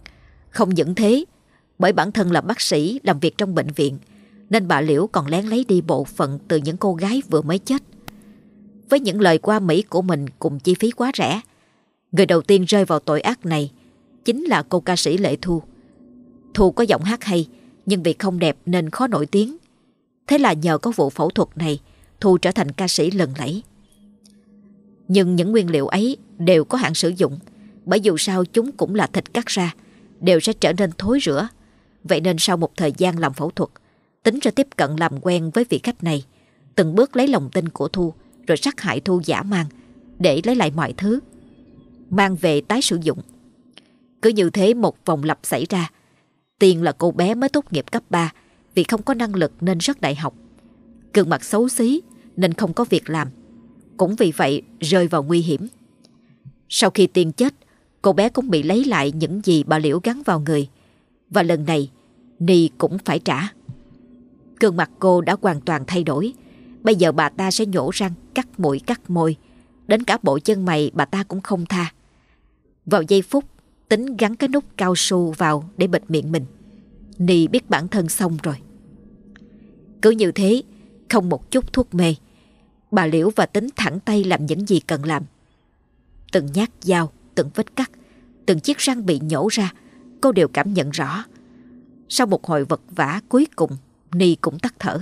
Speaker 1: Không những thế, bởi bản thân là bác sĩ làm việc trong bệnh viện, nên bà Liễu còn lén lấy đi bộ phận từ những cô gái vừa mới chết. Với những lời qua Mỹ của mình cùng chi phí quá rẻ, người đầu tiên rơi vào tội ác này chính là cô ca sĩ Lệ Thu. Thu có giọng hát hay, nhưng vì không đẹp nên khó nổi tiếng. Thế là nhờ có vụ phẫu thuật này, Thu trở thành ca sĩ lừng lẫy. Nhưng những nguyên liệu ấy đều có hạn sử dụng, bởi dù sao chúng cũng là thịt cắt ra, đều sẽ trở nên thối rữa. Vậy nên sau một thời gian làm phẫu thuật, Tính ra tiếp cận làm quen với vị khách này, từng bước lấy lòng tin của Thu, rồi sát hại Thu dã man để lấy lại mọi thứ, mang về tái sử dụng. Cứ như thế một vòng lặp xảy ra. Tiên là cô bé mới tốt nghiệp cấp 3, vì không có năng lực nên rớt đại học. Gương mặt xấu xí nên không có việc làm, cũng vì vậy rơi vào nguy hiểm. Sau khi Tiên chết, cô bé cũng bị lấy lại những gì bà Liễu gắn vào người, và lần này Ni cũng phải trả. Gương mặt cô đã hoàn toàn thay đổi. Bây giờ bà ta sẽ nhổ răng, cắt mũi, cắt môi, đến cả bộ chân mày bà ta cũng không tha. Vào giây phút Tính gắn cái nút cao su vào để bịt miệng mình, Ni biết bản thân xong rồi. Cứ như thế, không một chút thuốc mê, bà Liễu và Tính thẳng tay làm những gì cần làm. Từng nhát dao, từng vết cắt, từng chiếc răng bị nhổ ra, cô đều cảm nhận rõ. Sau một hồi vật vã, cuối cùng Ni cũng tắt thở.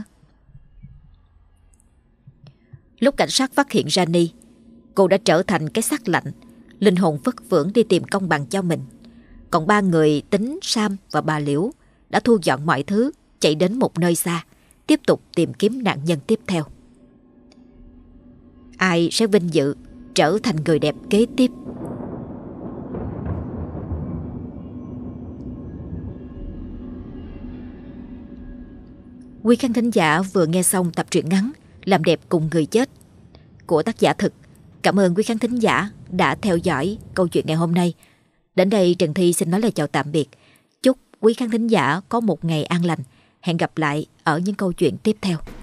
Speaker 1: Lúc cảnh sát phát hiện ra Ni, cô đã trở thành cái xác lạnh, linh hồn vất vưởng đi tìm công bằng cho mình. Còn ba người Tính, Sam và bà Liễu đã thu dọn mọi thứ, chạy đến một nơi xa, tiếp tục tìm kiếm nạn nhân tiếp theo. Ai sẽ vinh dự trở thành người đẹp kế tiếp? Quý khán thính giả vừa nghe xong tập truyện ngắn Làm đẹp cùng người chết của tác giả Thực. Cảm ơn quý khán thính giả đã theo dõi câu chuyện ngày hôm nay. Đến đây Trần Thi xin nói lời chào tạm biệt. Chúc quý khán thính giả có một ngày an lành. Hẹn gặp lại ở những câu chuyện tiếp theo.